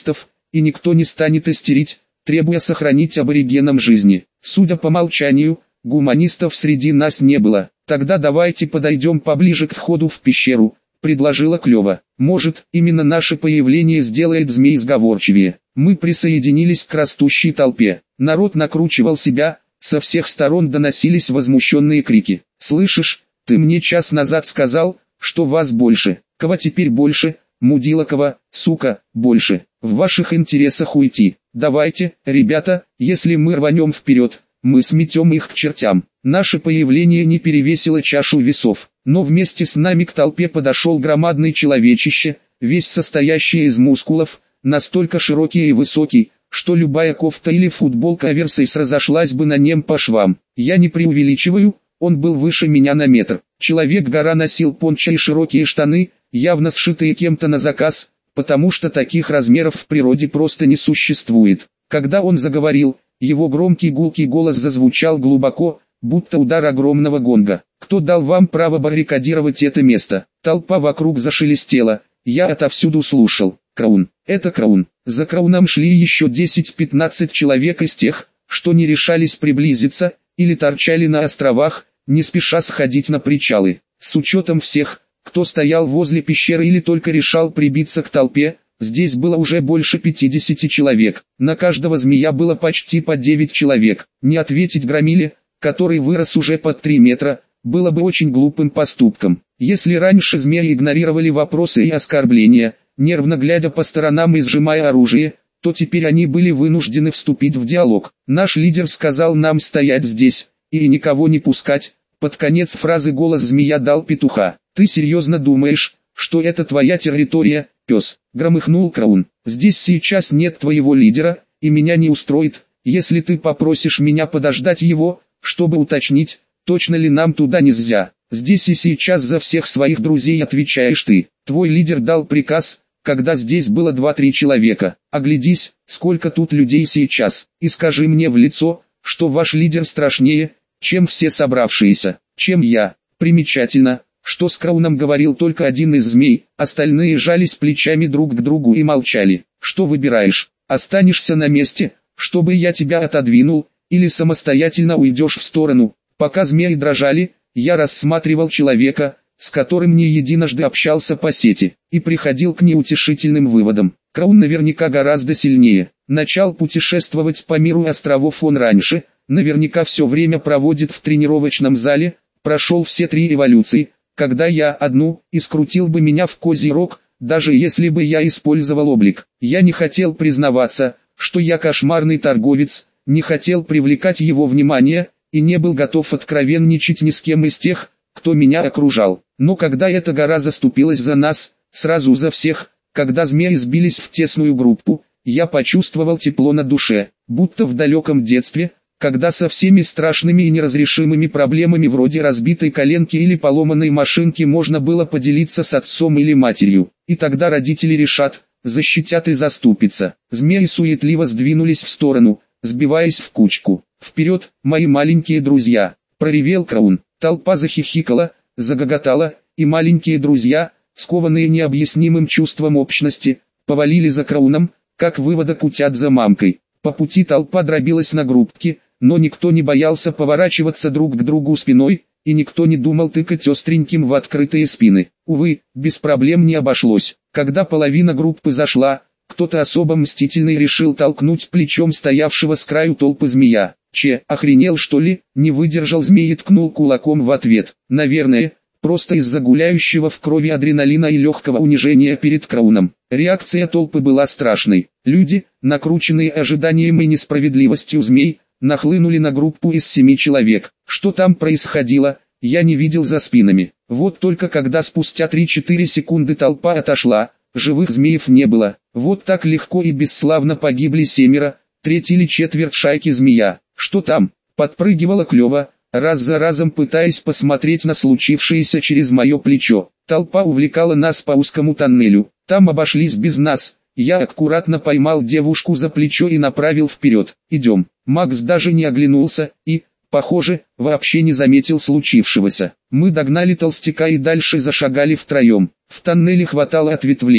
[SPEAKER 1] и никто не станет истерить, требуя сохранить аборигенам жизни. Судя по молчанию, гуманистов среди нас не было. Тогда давайте подойдем поближе к входу в пещеру, предложила Клёва. Может, именно наше появление сделает змей сговорчивее. Мы присоединились к растущей толпе. Народ накручивал себя, со всех сторон доносились возмущенные крики. «Слышишь, ты мне час назад сказал, что вас больше. Кого теперь больше? Мудила кого, сука, больше. В ваших интересах уйти. Давайте, ребята, если мы рванем вперед, мы сметем их к чертям». Наше появление не перевесило чашу весов, но вместе с нами к толпе подошел громадный человечище, весь состоящий из мускулов, настолько широкий и высокий, что любая кофта или футболка оверсайз разошлась бы на нем по швам. Я не преувеличиваю, он был выше меня на метр. Человек-гора носил пончо и широкие штаны, явно сшитые кем-то на заказ, потому что таких размеров в природе просто не существует. Когда он заговорил, его громкий гулкий голос зазвучал глубоко, будто удар огромного гонга. «Кто дал вам право баррикадировать это место?» Толпа вокруг зашелестела, я отовсюду слушал. Краун. Это Краун. За Крауном шли еще 10-15 человек из тех, что не решались приблизиться, или торчали на островах, не спеша сходить на причалы. С учетом всех, кто стоял возле пещеры или только решал прибиться к толпе, здесь было уже больше 50 человек. На каждого змея было почти по 9 человек. Не ответить громиле, который вырос уже под 3 метра, было бы очень глупым поступком. Если раньше змеи игнорировали вопросы и оскорбления, нервно глядя по сторонам и сжимая оружие, то теперь они были вынуждены вступить в диалог. Наш лидер сказал нам стоять здесь, и никого не пускать. Под конец фразы голос змея дал петуха. «Ты серьезно думаешь, что это твоя территория, пес?» — громыхнул Краун. «Здесь сейчас нет твоего лидера, и меня не устроит, если ты попросишь меня подождать его, чтобы уточнить, точно ли нам туда нельзя. Здесь и сейчас за всех своих друзей отвечаешь ты. Твой лидер дал приказ, когда здесь было 2-3 человека. Оглядись, сколько тут людей сейчас, и скажи мне в лицо, что ваш лидер страшнее, чем все собравшиеся, чем я». Примечательно, что с Крауном говорил только один из змей, остальные жались плечами друг к другу и молчали. «Что выбираешь? Останешься на месте, чтобы я тебя отодвинул, или самостоятельно уйдешь в сторону?» Пока змеи дрожали, я рассматривал человека, с которым не единожды общался по сети, и приходил к неутешительным выводам. Краун наверняка гораздо сильнее. Начал путешествовать по миру островов он раньше, наверняка все время проводит в тренировочном зале, прошел все 3 эволюции, когда я одну, и скрутил бы меня в козий рог, даже если бы я использовал облик. Я не хотел признаваться, что я кошмарный торговец, не хотел привлекать его внимание, и не был готов откровенничать ни с кем из тех, кто меня окружал. Но когда эта гора заступилась за нас, сразу за всех, когда змеи сбились в тесную группу, я почувствовал тепло на душе, будто в далеком детстве, когда со всеми страшными и неразрешимыми проблемами вроде разбитой коленки или поломанной машинки можно было поделиться с отцом или матерью. И тогда родители решат, защитят и заступятся. Змеи суетливо сдвинулись в сторону, сбиваясь в кучку. «Вперед, мои маленькие друзья!» — проревел Краун. Толпа захихикала, загоготала, и маленькие друзья, скованные необъяснимым чувством общности, повалили за Крауном, как выводок утят за мамкой. По пути толпа дробилась на группки, но никто не боялся поворачиваться друг к другу спиной, и никто не думал тыкать остреньким в открытые спины. Увы, без проблем не обошлось. Когда половина группы зашла, кто-то особо мстительный решил толкнуть плечом стоявшего с краю толпы змея. «Че, охренел что ли?» — не выдержал змей и ткнул кулаком в ответ. Наверное, просто из-за гуляющего в крови адреналина и легкого унижения перед Крауном. Реакция толпы была страшной. Люди, накрученные ожиданием и несправедливостью змей, нахлынули на группу из 7 человек. Что там происходило, я не видел за спинами. Вот только когда спустя 3-4 секунды толпа отошла, живых змеев не было. Вот так легко и бесславно погибли 7, треть или четверть шайки змея. «Что там?» — подпрыгивала Клёва, раз за разом пытаясь посмотреть на случившееся через мое плечо. Толпа увлекала нас по узкому тоннелю. Там обошлись без нас. Я аккуратно поймал девушку за плечо и направил вперед. «Идем». Макс даже не оглянулся и, похоже, вообще не заметил случившегося. Мы догнали толстяка и дальше зашагали втроем. В тоннеле хватало ответвлений,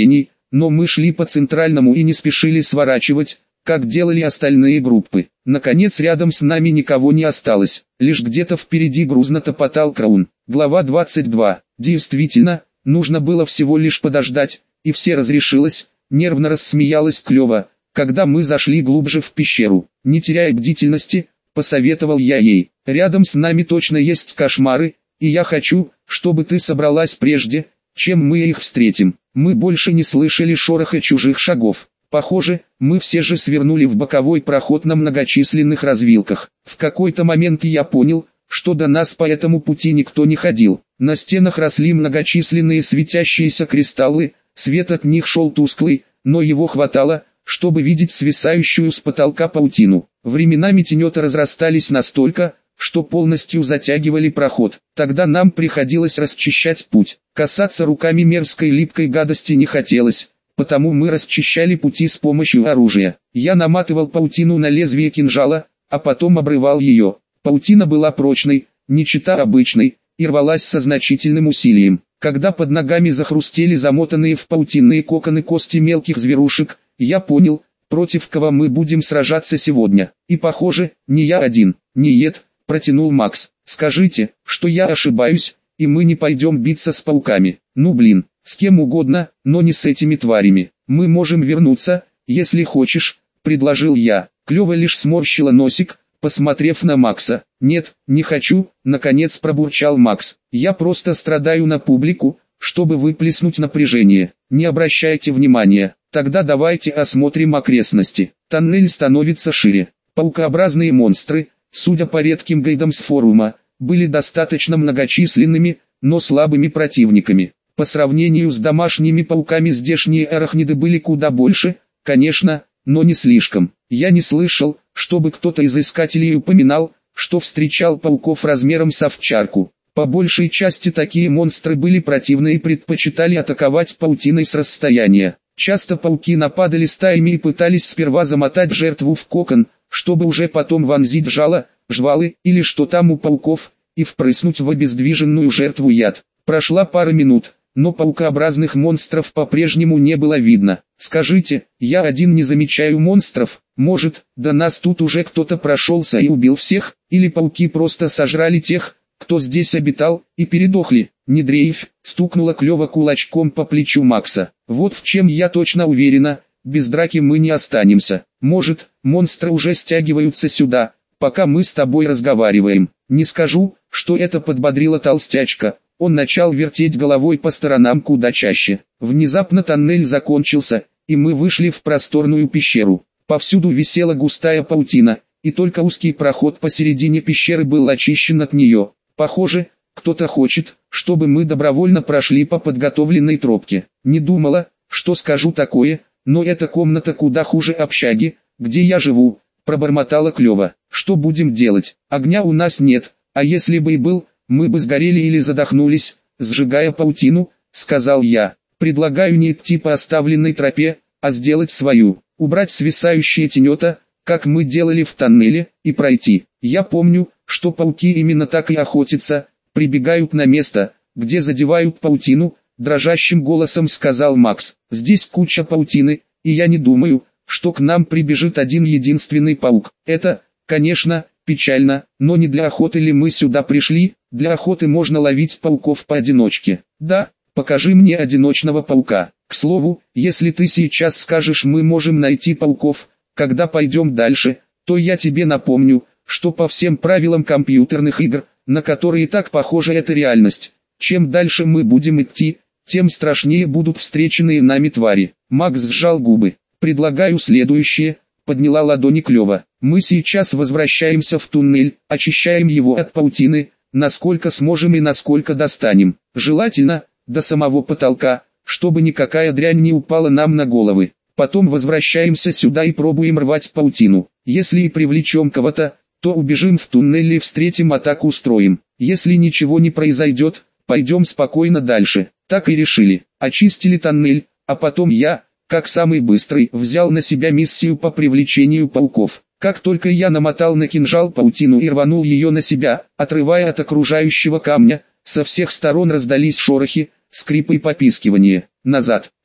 [SPEAKER 1] но мы шли по центральному и не спешили сворачивать, как делали остальные группы. Наконец рядом с нами никого не осталось, лишь где-то впереди грузно топотал Краун. Глава 22. Действительно, нужно было всего лишь подождать, и все разрешилось, нервно рассмеялась Клёва, когда мы зашли глубже в пещеру. Не теряя бдительности, посоветовал я ей. Рядом с нами точно есть кошмары, и я хочу, чтобы ты собралась прежде, чем мы их встретим. Мы больше не слышали шороха чужих шагов. Похоже, мы все же свернули в боковой проход на многочисленных развилках. В какой-то момент я понял, что до нас по этому пути никто не ходил. На стенах росли многочисленные светящиеся кристаллы, свет от них шел тусклый, но его хватало, чтобы видеть свисающую с потолка паутину. Временами тенета разрастались настолько, что полностью затягивали проход. Тогда нам приходилось расчищать путь. Касаться руками мерзкой липкой гадости не хотелось, потому мы расчищали пути с помощью оружия. Я наматывал паутину на лезвие кинжала, а потом обрывал ее. Паутина была прочной, не чета обычной, и рвалась со значительным усилием. Когда под ногами захрустели замотанные в паутинные коконы кости мелких зверушек, я понял, против кого мы будем сражаться сегодня. И похоже, не я один. «Нет», — протянул Макс. «Скажите, что я ошибаюсь, и мы не пойдем биться с пауками». «Ну блин, с кем угодно, но не с этими тварями. Мы можем вернуться, если хочешь», — предложил я. Клёва лишь сморщила носик, посмотрев на Макса. «Нет, не хочу», — наконец пробурчал Макс. «Я просто страдаю на публику, чтобы выплеснуть напряжение. Не обращайте внимания. Тогда давайте осмотрим окрестности». Тоннель становится шире. Паукообразные монстры, судя по редким гайдам с форума, были достаточно многочисленными, но слабыми противниками. По сравнению с домашними пауками здешние арахниды были куда больше, конечно, но не слишком. Я не слышал, чтобы кто-то из искателей упоминал, что встречал пауков размером с овчарку. По большей части такие монстры были противны и предпочитали атаковать паутиной с расстояния. Часто пауки нападали стаями и пытались сперва замотать жертву в кокон, чтобы уже потом вонзить жало, жвалы или что там у пауков, и впрыснуть в обездвиженную жертву яд. Прошла пара минут, но паукообразных монстров по-прежнему не было видно. «Скажите, я один не замечаю монстров, может, до нас тут уже кто-то прошелся и убил всех, или пауки просто сожрали тех, кто здесь обитал, и передохли?» «Не дрейфь», — стукнула Клёва кулачком по плечу Макса. «Вот в чем я точно уверена, без драки мы не останемся. Может, монстры уже стягиваются сюда, пока мы с тобой разговариваем». Не скажу, что это подбодрила толстячка. Он начал вертеть головой по сторонам куда чаще. Внезапно тоннель закончился, и мы вышли в просторную пещеру. Повсюду висела густая паутина, и только узкий проход посередине пещеры был очищен от нее. Похоже, кто-то хочет, чтобы мы добровольно прошли по подготовленной тропке. Не думала, что скажу такое, но эта комната куда хуже общаги, где я живу, пробормотала Клёва. Что будем делать? Огня у нас нет, а если бы и был, мы бы сгорели или задохнулись, сжигая паутину, сказал я. Предлагаю не идти по оставленной тропе, а сделать свою. Убрать свисающие тенета, как мы делали в тоннеле, и пройти. Я помню, что пауки именно так и охотятся, прибегают на место, где задевают паутину, дрожащим голосом сказал Макс. Здесь куча паутины, и я не думаю, что к нам прибежит один единственный паук. Это, конечно, печально, но не для охоты ли мы сюда пришли? Для охоты можно ловить пауков поодиночке. Да, покажи мне одиночного паука. К слову, если ты сейчас скажешь мы можем найти пауков, когда пойдем дальше, то я тебе напомню, что по всем правилам компьютерных игр, на которые так похожа эта реальность, чем дальше мы будем идти, тем страшнее будут встреченные нами твари. Макс сжал губы. Предлагаю следующее, подняла ладони Клёва. Мы сейчас возвращаемся в туннель, очищаем его от паутины, насколько сможем и насколько достанем. Желательно, до самого потолка, чтобы никакая дрянь не упала нам на головы. Потом возвращаемся сюда и пробуем рвать паутину. Если и привлечем кого-то, то убежим в туннель и встретим атаку устроим. Если ничего не произойдет, пойдем спокойно дальше. Так и решили. Очистили тоннель, а потом я, как самый быстрый, взял на себя миссию по привлечению пауков. Как только я намотал на кинжал паутину и рванул ее на себя, отрывая от окружающего камня, со всех сторон раздались шорохи, скрипы и попискивание. Назад.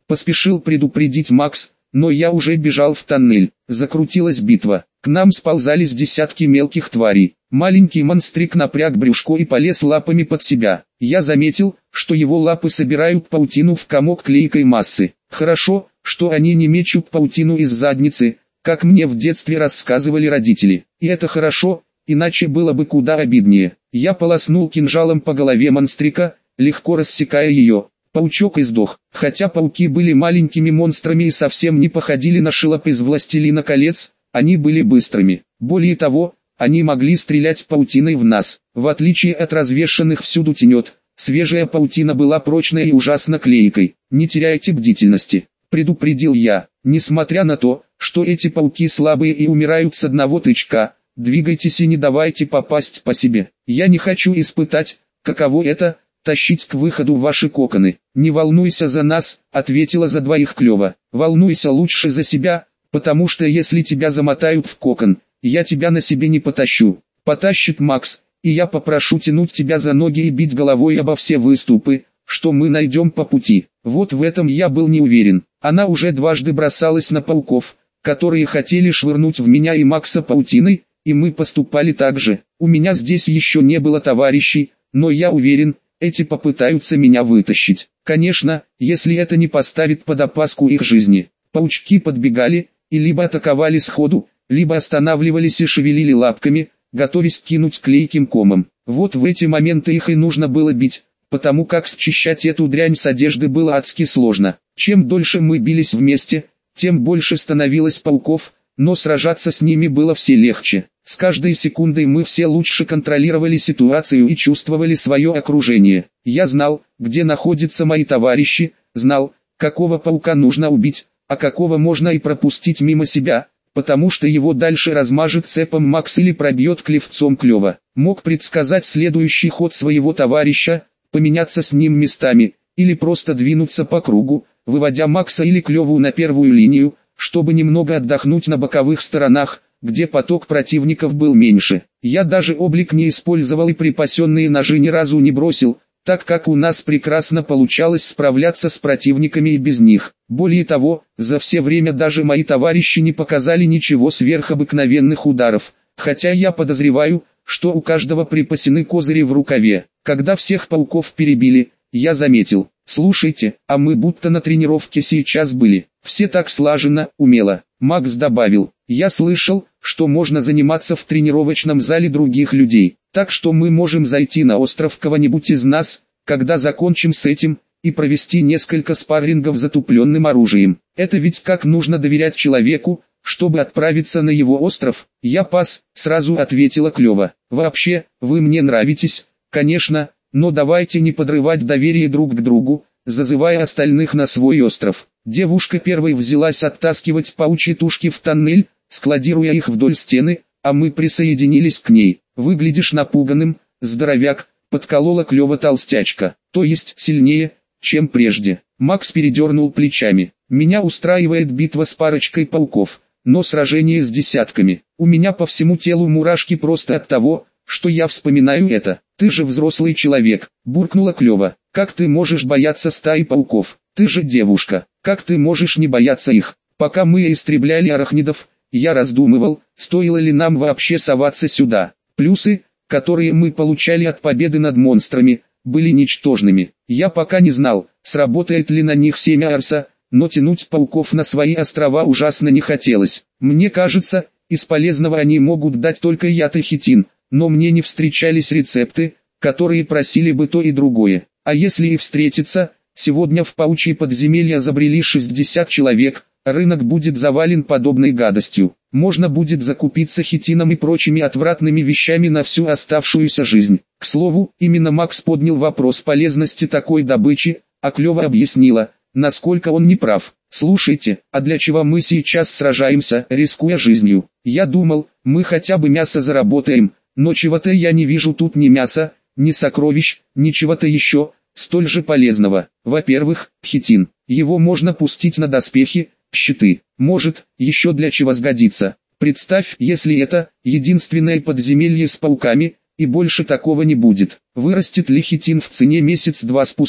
[SPEAKER 1] Поспешил предупредить Макс, но я уже бежал в тоннель. Закрутилась битва. К нам сползались десятки мелких тварей. Маленький монстрик напряг брюшко и полез лапами под себя. Я заметил, что его лапы собирают паутину в комок клейкой массы. Хорошо, что они не мечут паутину из задницы, как мне в детстве рассказывали родители. И это хорошо, иначе было бы куда обиднее. Я полоснул кинжалом по голове монстрика, легко рассекая ее. Паучок издох, хотя пауки были маленькими монстрами и совсем не походили на шелоп из «Властелина колец», они были быстрыми. Более того, они могли стрелять паутиной в нас. В отличие от развешанных всюду тенет, свежая паутина была прочной и ужасно клейкой. «Не теряйте бдительности», — предупредил я. «Несмотря на то, что эти пауки слабые и умирают с одного тычка, двигайтесь и не давайте попасть по себе. Я не хочу испытать, каково это — тащить к выходу ваши коконы». «Не волнуйся за нас», — ответила за двоих Клёва. «Волнуйся лучше за себя, потому что если тебя замотают в кокон, я тебя на себе не потащу. Потащит Макс, и я попрошу тянуть тебя за ноги и бить головой обо все выступы, что мы найдем по пути». Вот в этом я был не уверен. Она уже дважды бросалась на пауков, которые хотели швырнуть в меня и Макса паутиной, и мы поступали так же. У меня здесь еще не было товарищей, но я уверен, эти попытаются меня вытащить. Конечно, если это не поставит под опаску их жизни. Паучки подбегали, и либо атаковали сходу, либо останавливались и шевелили лапками, готовясь кинуть клейким комом. Вот в эти моменты их и нужно было бить, потому как счищать эту дрянь с одежды было адски сложно. Чем дольше мы бились вместе, тем больше становилось пауков, но сражаться с ними было все легче. С каждой секундой мы все лучше контролировали ситуацию и чувствовали свое окружение. Я знал, где находятся мои товарищи, знал, какого паука нужно убить, а какого можно и пропустить мимо себя, потому что его дальше размажет цепом Макс или пробьет клевцом Клёва. Мог предсказать следующий ход своего товарища, поменяться с ним местами, или просто двинуться по кругу, выводя Макса или Клёву на первую линию, чтобы немного отдохнуть на боковых сторонах, где поток противников был меньше. Я даже облик не использовал и припасенные ножи ни разу не бросил, так как у нас прекрасно получалось справляться с противниками и без них. Более того, за все время даже мои товарищи не показали ничего сверхобыкновенных ударов, хотя я подозреваю, что у каждого припасены козыри в рукаве. Когда всех пауков перебили, я заметил: «Слушайте, а мы будто на тренировке сейчас были, все так слаженно, умело». Макс добавил: «Я слышал, что можно заниматься в тренировочном зале других людей, так что мы можем зайти на остров кого-нибудь из нас, когда закончим с этим, и провести несколько спаррингов затупленным оружием. Это ведь как нужно доверять человеку, чтобы отправиться на его остров». «Я пас», — сразу ответила Клёва. «Вообще, вы мне нравитесь, конечно, но давайте не подрывать доверие друг к другу, зазывая остальных на свой остров». Девушка первой взялась оттаскивать паучьи тушки в тоннель, складируя их вдоль стены, а мы присоединились к ней. «Выглядишь напуганным, здоровяк», — подколола Клёва толстячка. «То есть сильнее, чем прежде». Макс передернул плечами. «Меня устраивает битва с парочкой пауков, но сражение с десятками. У меня по всему телу мурашки просто от того, что я вспоминаю это». «Ты же взрослый человек», — буркнула Клёва. «Как ты можешь бояться стаи пауков? Ты же девушка, как ты можешь не бояться их?» Пока мы истребляли арахнидов, я раздумывал, стоило ли нам вообще соваться сюда. Плюсы, которые мы получали от победы над монстрами, были ничтожными. Я пока не знал, сработает ли на них семя Арса, но тянуть пауков на свои острова ужасно не хотелось. Мне кажется, из полезного они могут дать только яд и хитин, но мне не встречались рецепты, которые просили бы то и другое. А если и встретиться, сегодня в паучьи подземелья забрели 60 человек, рынок будет завален подобной гадостью. Можно будет закупиться хитином и прочими отвратными вещами на всю оставшуюся жизнь. К слову, именно Макс поднял вопрос полезности такой добычи, а Клёва объяснила, насколько он не прав. «Слушайте, а для чего мы сейчас сражаемся, рискуя жизнью? Я думал, мы хотя бы мясо заработаем, но чего-то я не вижу тут ни мяса, ни сокровищ, ни чего-то еще, столь же полезного. Во-первых, хитин. Его можно пустить на доспехи, щиты. Может, еще для чего сгодится. Представь, если это единственное подземелье с пауками, и больше такого не будет. Вырастет ли хитин в цене месяц-два спустя,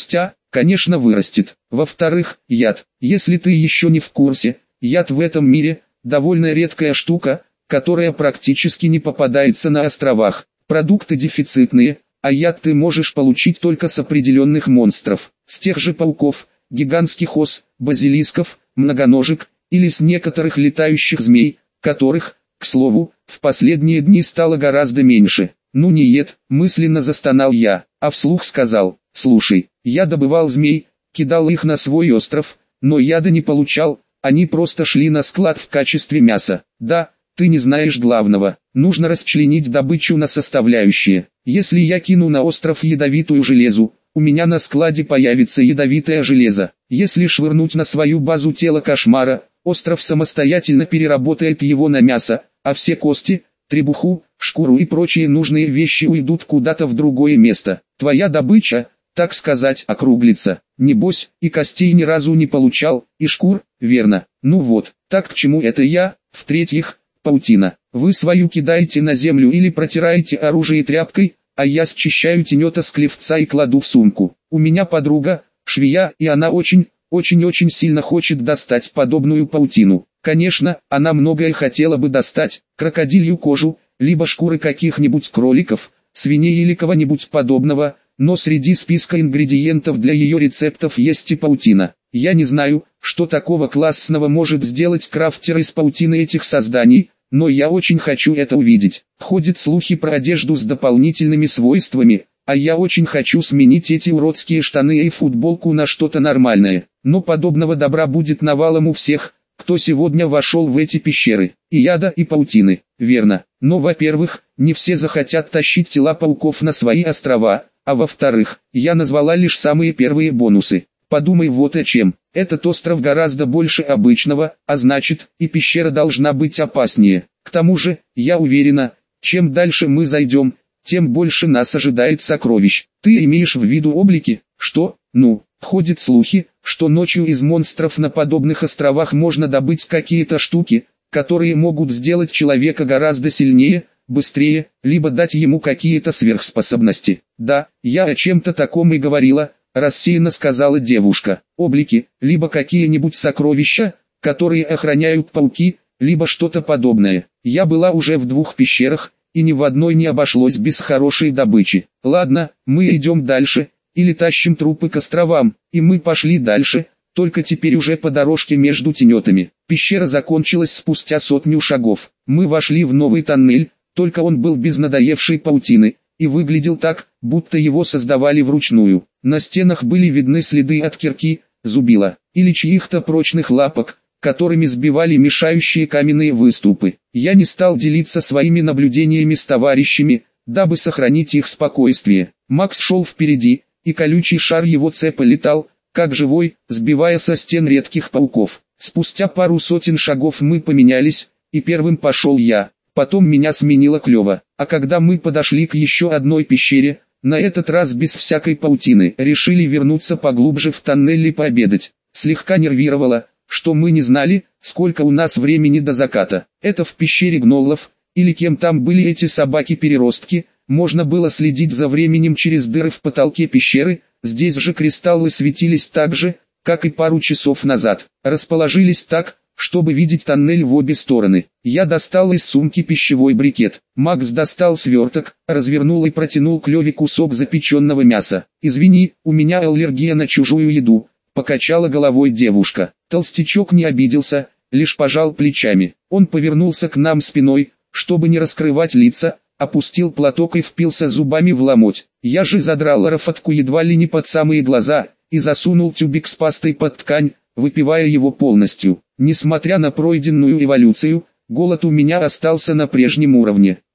[SPEAKER 1] Конечно, вырастет. Во-вторых, яд. Если ты еще не в курсе, яд в этом мире – довольно редкая штука, которая практически не попадается на островах. Продукты дефицитные, а яд ты можешь получить только с определенных монстров, с тех же пауков, гигантских ос, базилисков, многоножек, или с некоторых летающих змей, которых, к слову, в последние дни стало гораздо меньше. Ну нет, мысленно застонал я, а вслух сказал: слушай, я добывал змей, кидал их на свой остров, но яда не получал, они просто шли на склад в качестве мяса. Да, ты не знаешь главного, нужно расчленить добычу на составляющие. Если я кину на остров ядовитую железу, у меня на складе появится ядовитое железо. Если швырнуть на свою базу тело кошмара, остров самостоятельно переработает его на мясо, а все кости, требуху, шкуру и прочие нужные вещи уйдут куда-то в другое место. Твоя добыча, так сказать, округлится. Небось, и костей ни разу не получал, и шкур, верно. Ну вот, так к чему это я? В-третьих, паутина. Вы свою кидаете на землю или протираете оружие тряпкой, а я счищаю тенета с клевца и кладу в сумку. У меня подруга, швея, и она очень сильно хочет достать подобную паутину. Конечно, она многое хотела бы достать, крокодилью кожу, либо шкуры каких-нибудь кроликов, свиней или кого-нибудь подобного, но среди списка ингредиентов для ее рецептов есть и паутина. Я не знаю, что такого классного может сделать крафтер из паутины этих созданий, но я очень хочу это увидеть. Ходят слухи про одежду с дополнительными свойствами, а я очень хочу сменить эти уродские штаны и футболку на что-то нормальное. Но подобного добра будет навалом у всех, кто сегодня вошел в эти пещеры. И яда, и паутины, верно. Но во-первых, не все захотят тащить тела пауков на свои острова, а во-вторых, я назвала лишь самые первые бонусы. Подумай вот о чем. Этот остров гораздо больше обычного, а значит, и пещера должна быть опаснее. К тому же, я уверена, чем дальше мы зайдем, тем больше нас ожидает сокровищ. Ты имеешь в виду облики? Что? Ну, ходят слухи, что ночью из монстров на подобных островах можно добыть какие-то штуки, которые могут сделать человека гораздо сильнее, быстрее, либо дать ему какие-то сверхспособности. Да, я о чем-то таком и говорила, рассеянно сказала девушка. Облики, либо какие-нибудь сокровища, которые охраняют пауки, либо что-то подобное. Я была уже в 2 пещерах, и ни в одной не обошлось без хорошей добычи. Ладно, мы идем дальше, или тащим трупы к островам, и мы пошли дальше, только теперь уже по дорожке между тенетами. Пещера закончилась спустя 100 шагов. Мы вошли в новый тоннель, только он был без надоевшей паутины, и выглядел так, будто его создавали вручную. На стенах были видны следы от кирки, зубила, или чьих-то прочных лапок, которыми сбивали мешающие каменные выступы. Я не стал делиться своими наблюдениями с товарищами, дабы сохранить их спокойствие. Макс шел впереди, и колючий шар его цепа летал, как живой, сбивая со стен редких пауков. Спустя пару сотен шагов мы поменялись, и первым пошел я, потом меня сменила Клёва. А когда мы подошли к еще одной пещере, на этот раз без всякой паутины, решили вернуться поглубже в тоннель и пообедать. Слегка нервировало, что мы не знали, сколько у нас времени до заката. Это в пещере гноллов, или кем там были эти собаки-переростки, можно было следить за временем через дыры в потолке пещеры, здесь же кристаллы светились так же, как и пару часов назад. Расположились так, чтобы видеть тоннель в обе стороны. Я достал из сумки пищевой брикет. Макс достал сверток, развернул и протянул Клёве кусок запеченного мяса. «Извини, у меня аллергия на чужую еду», — покачала головой девушка. Толстячок не обиделся, лишь пожал плечами. Он повернулся к нам спиной, чтобы не раскрывать лица, опустил платок и впился зубами в ломоть. Я же задрал рафатку едва ли не под самые глаза, и засунул тюбик с пастой под ткань, выпивая его полностью. Несмотря на пройденную эволюцию, голод у меня остался на прежнем уровне.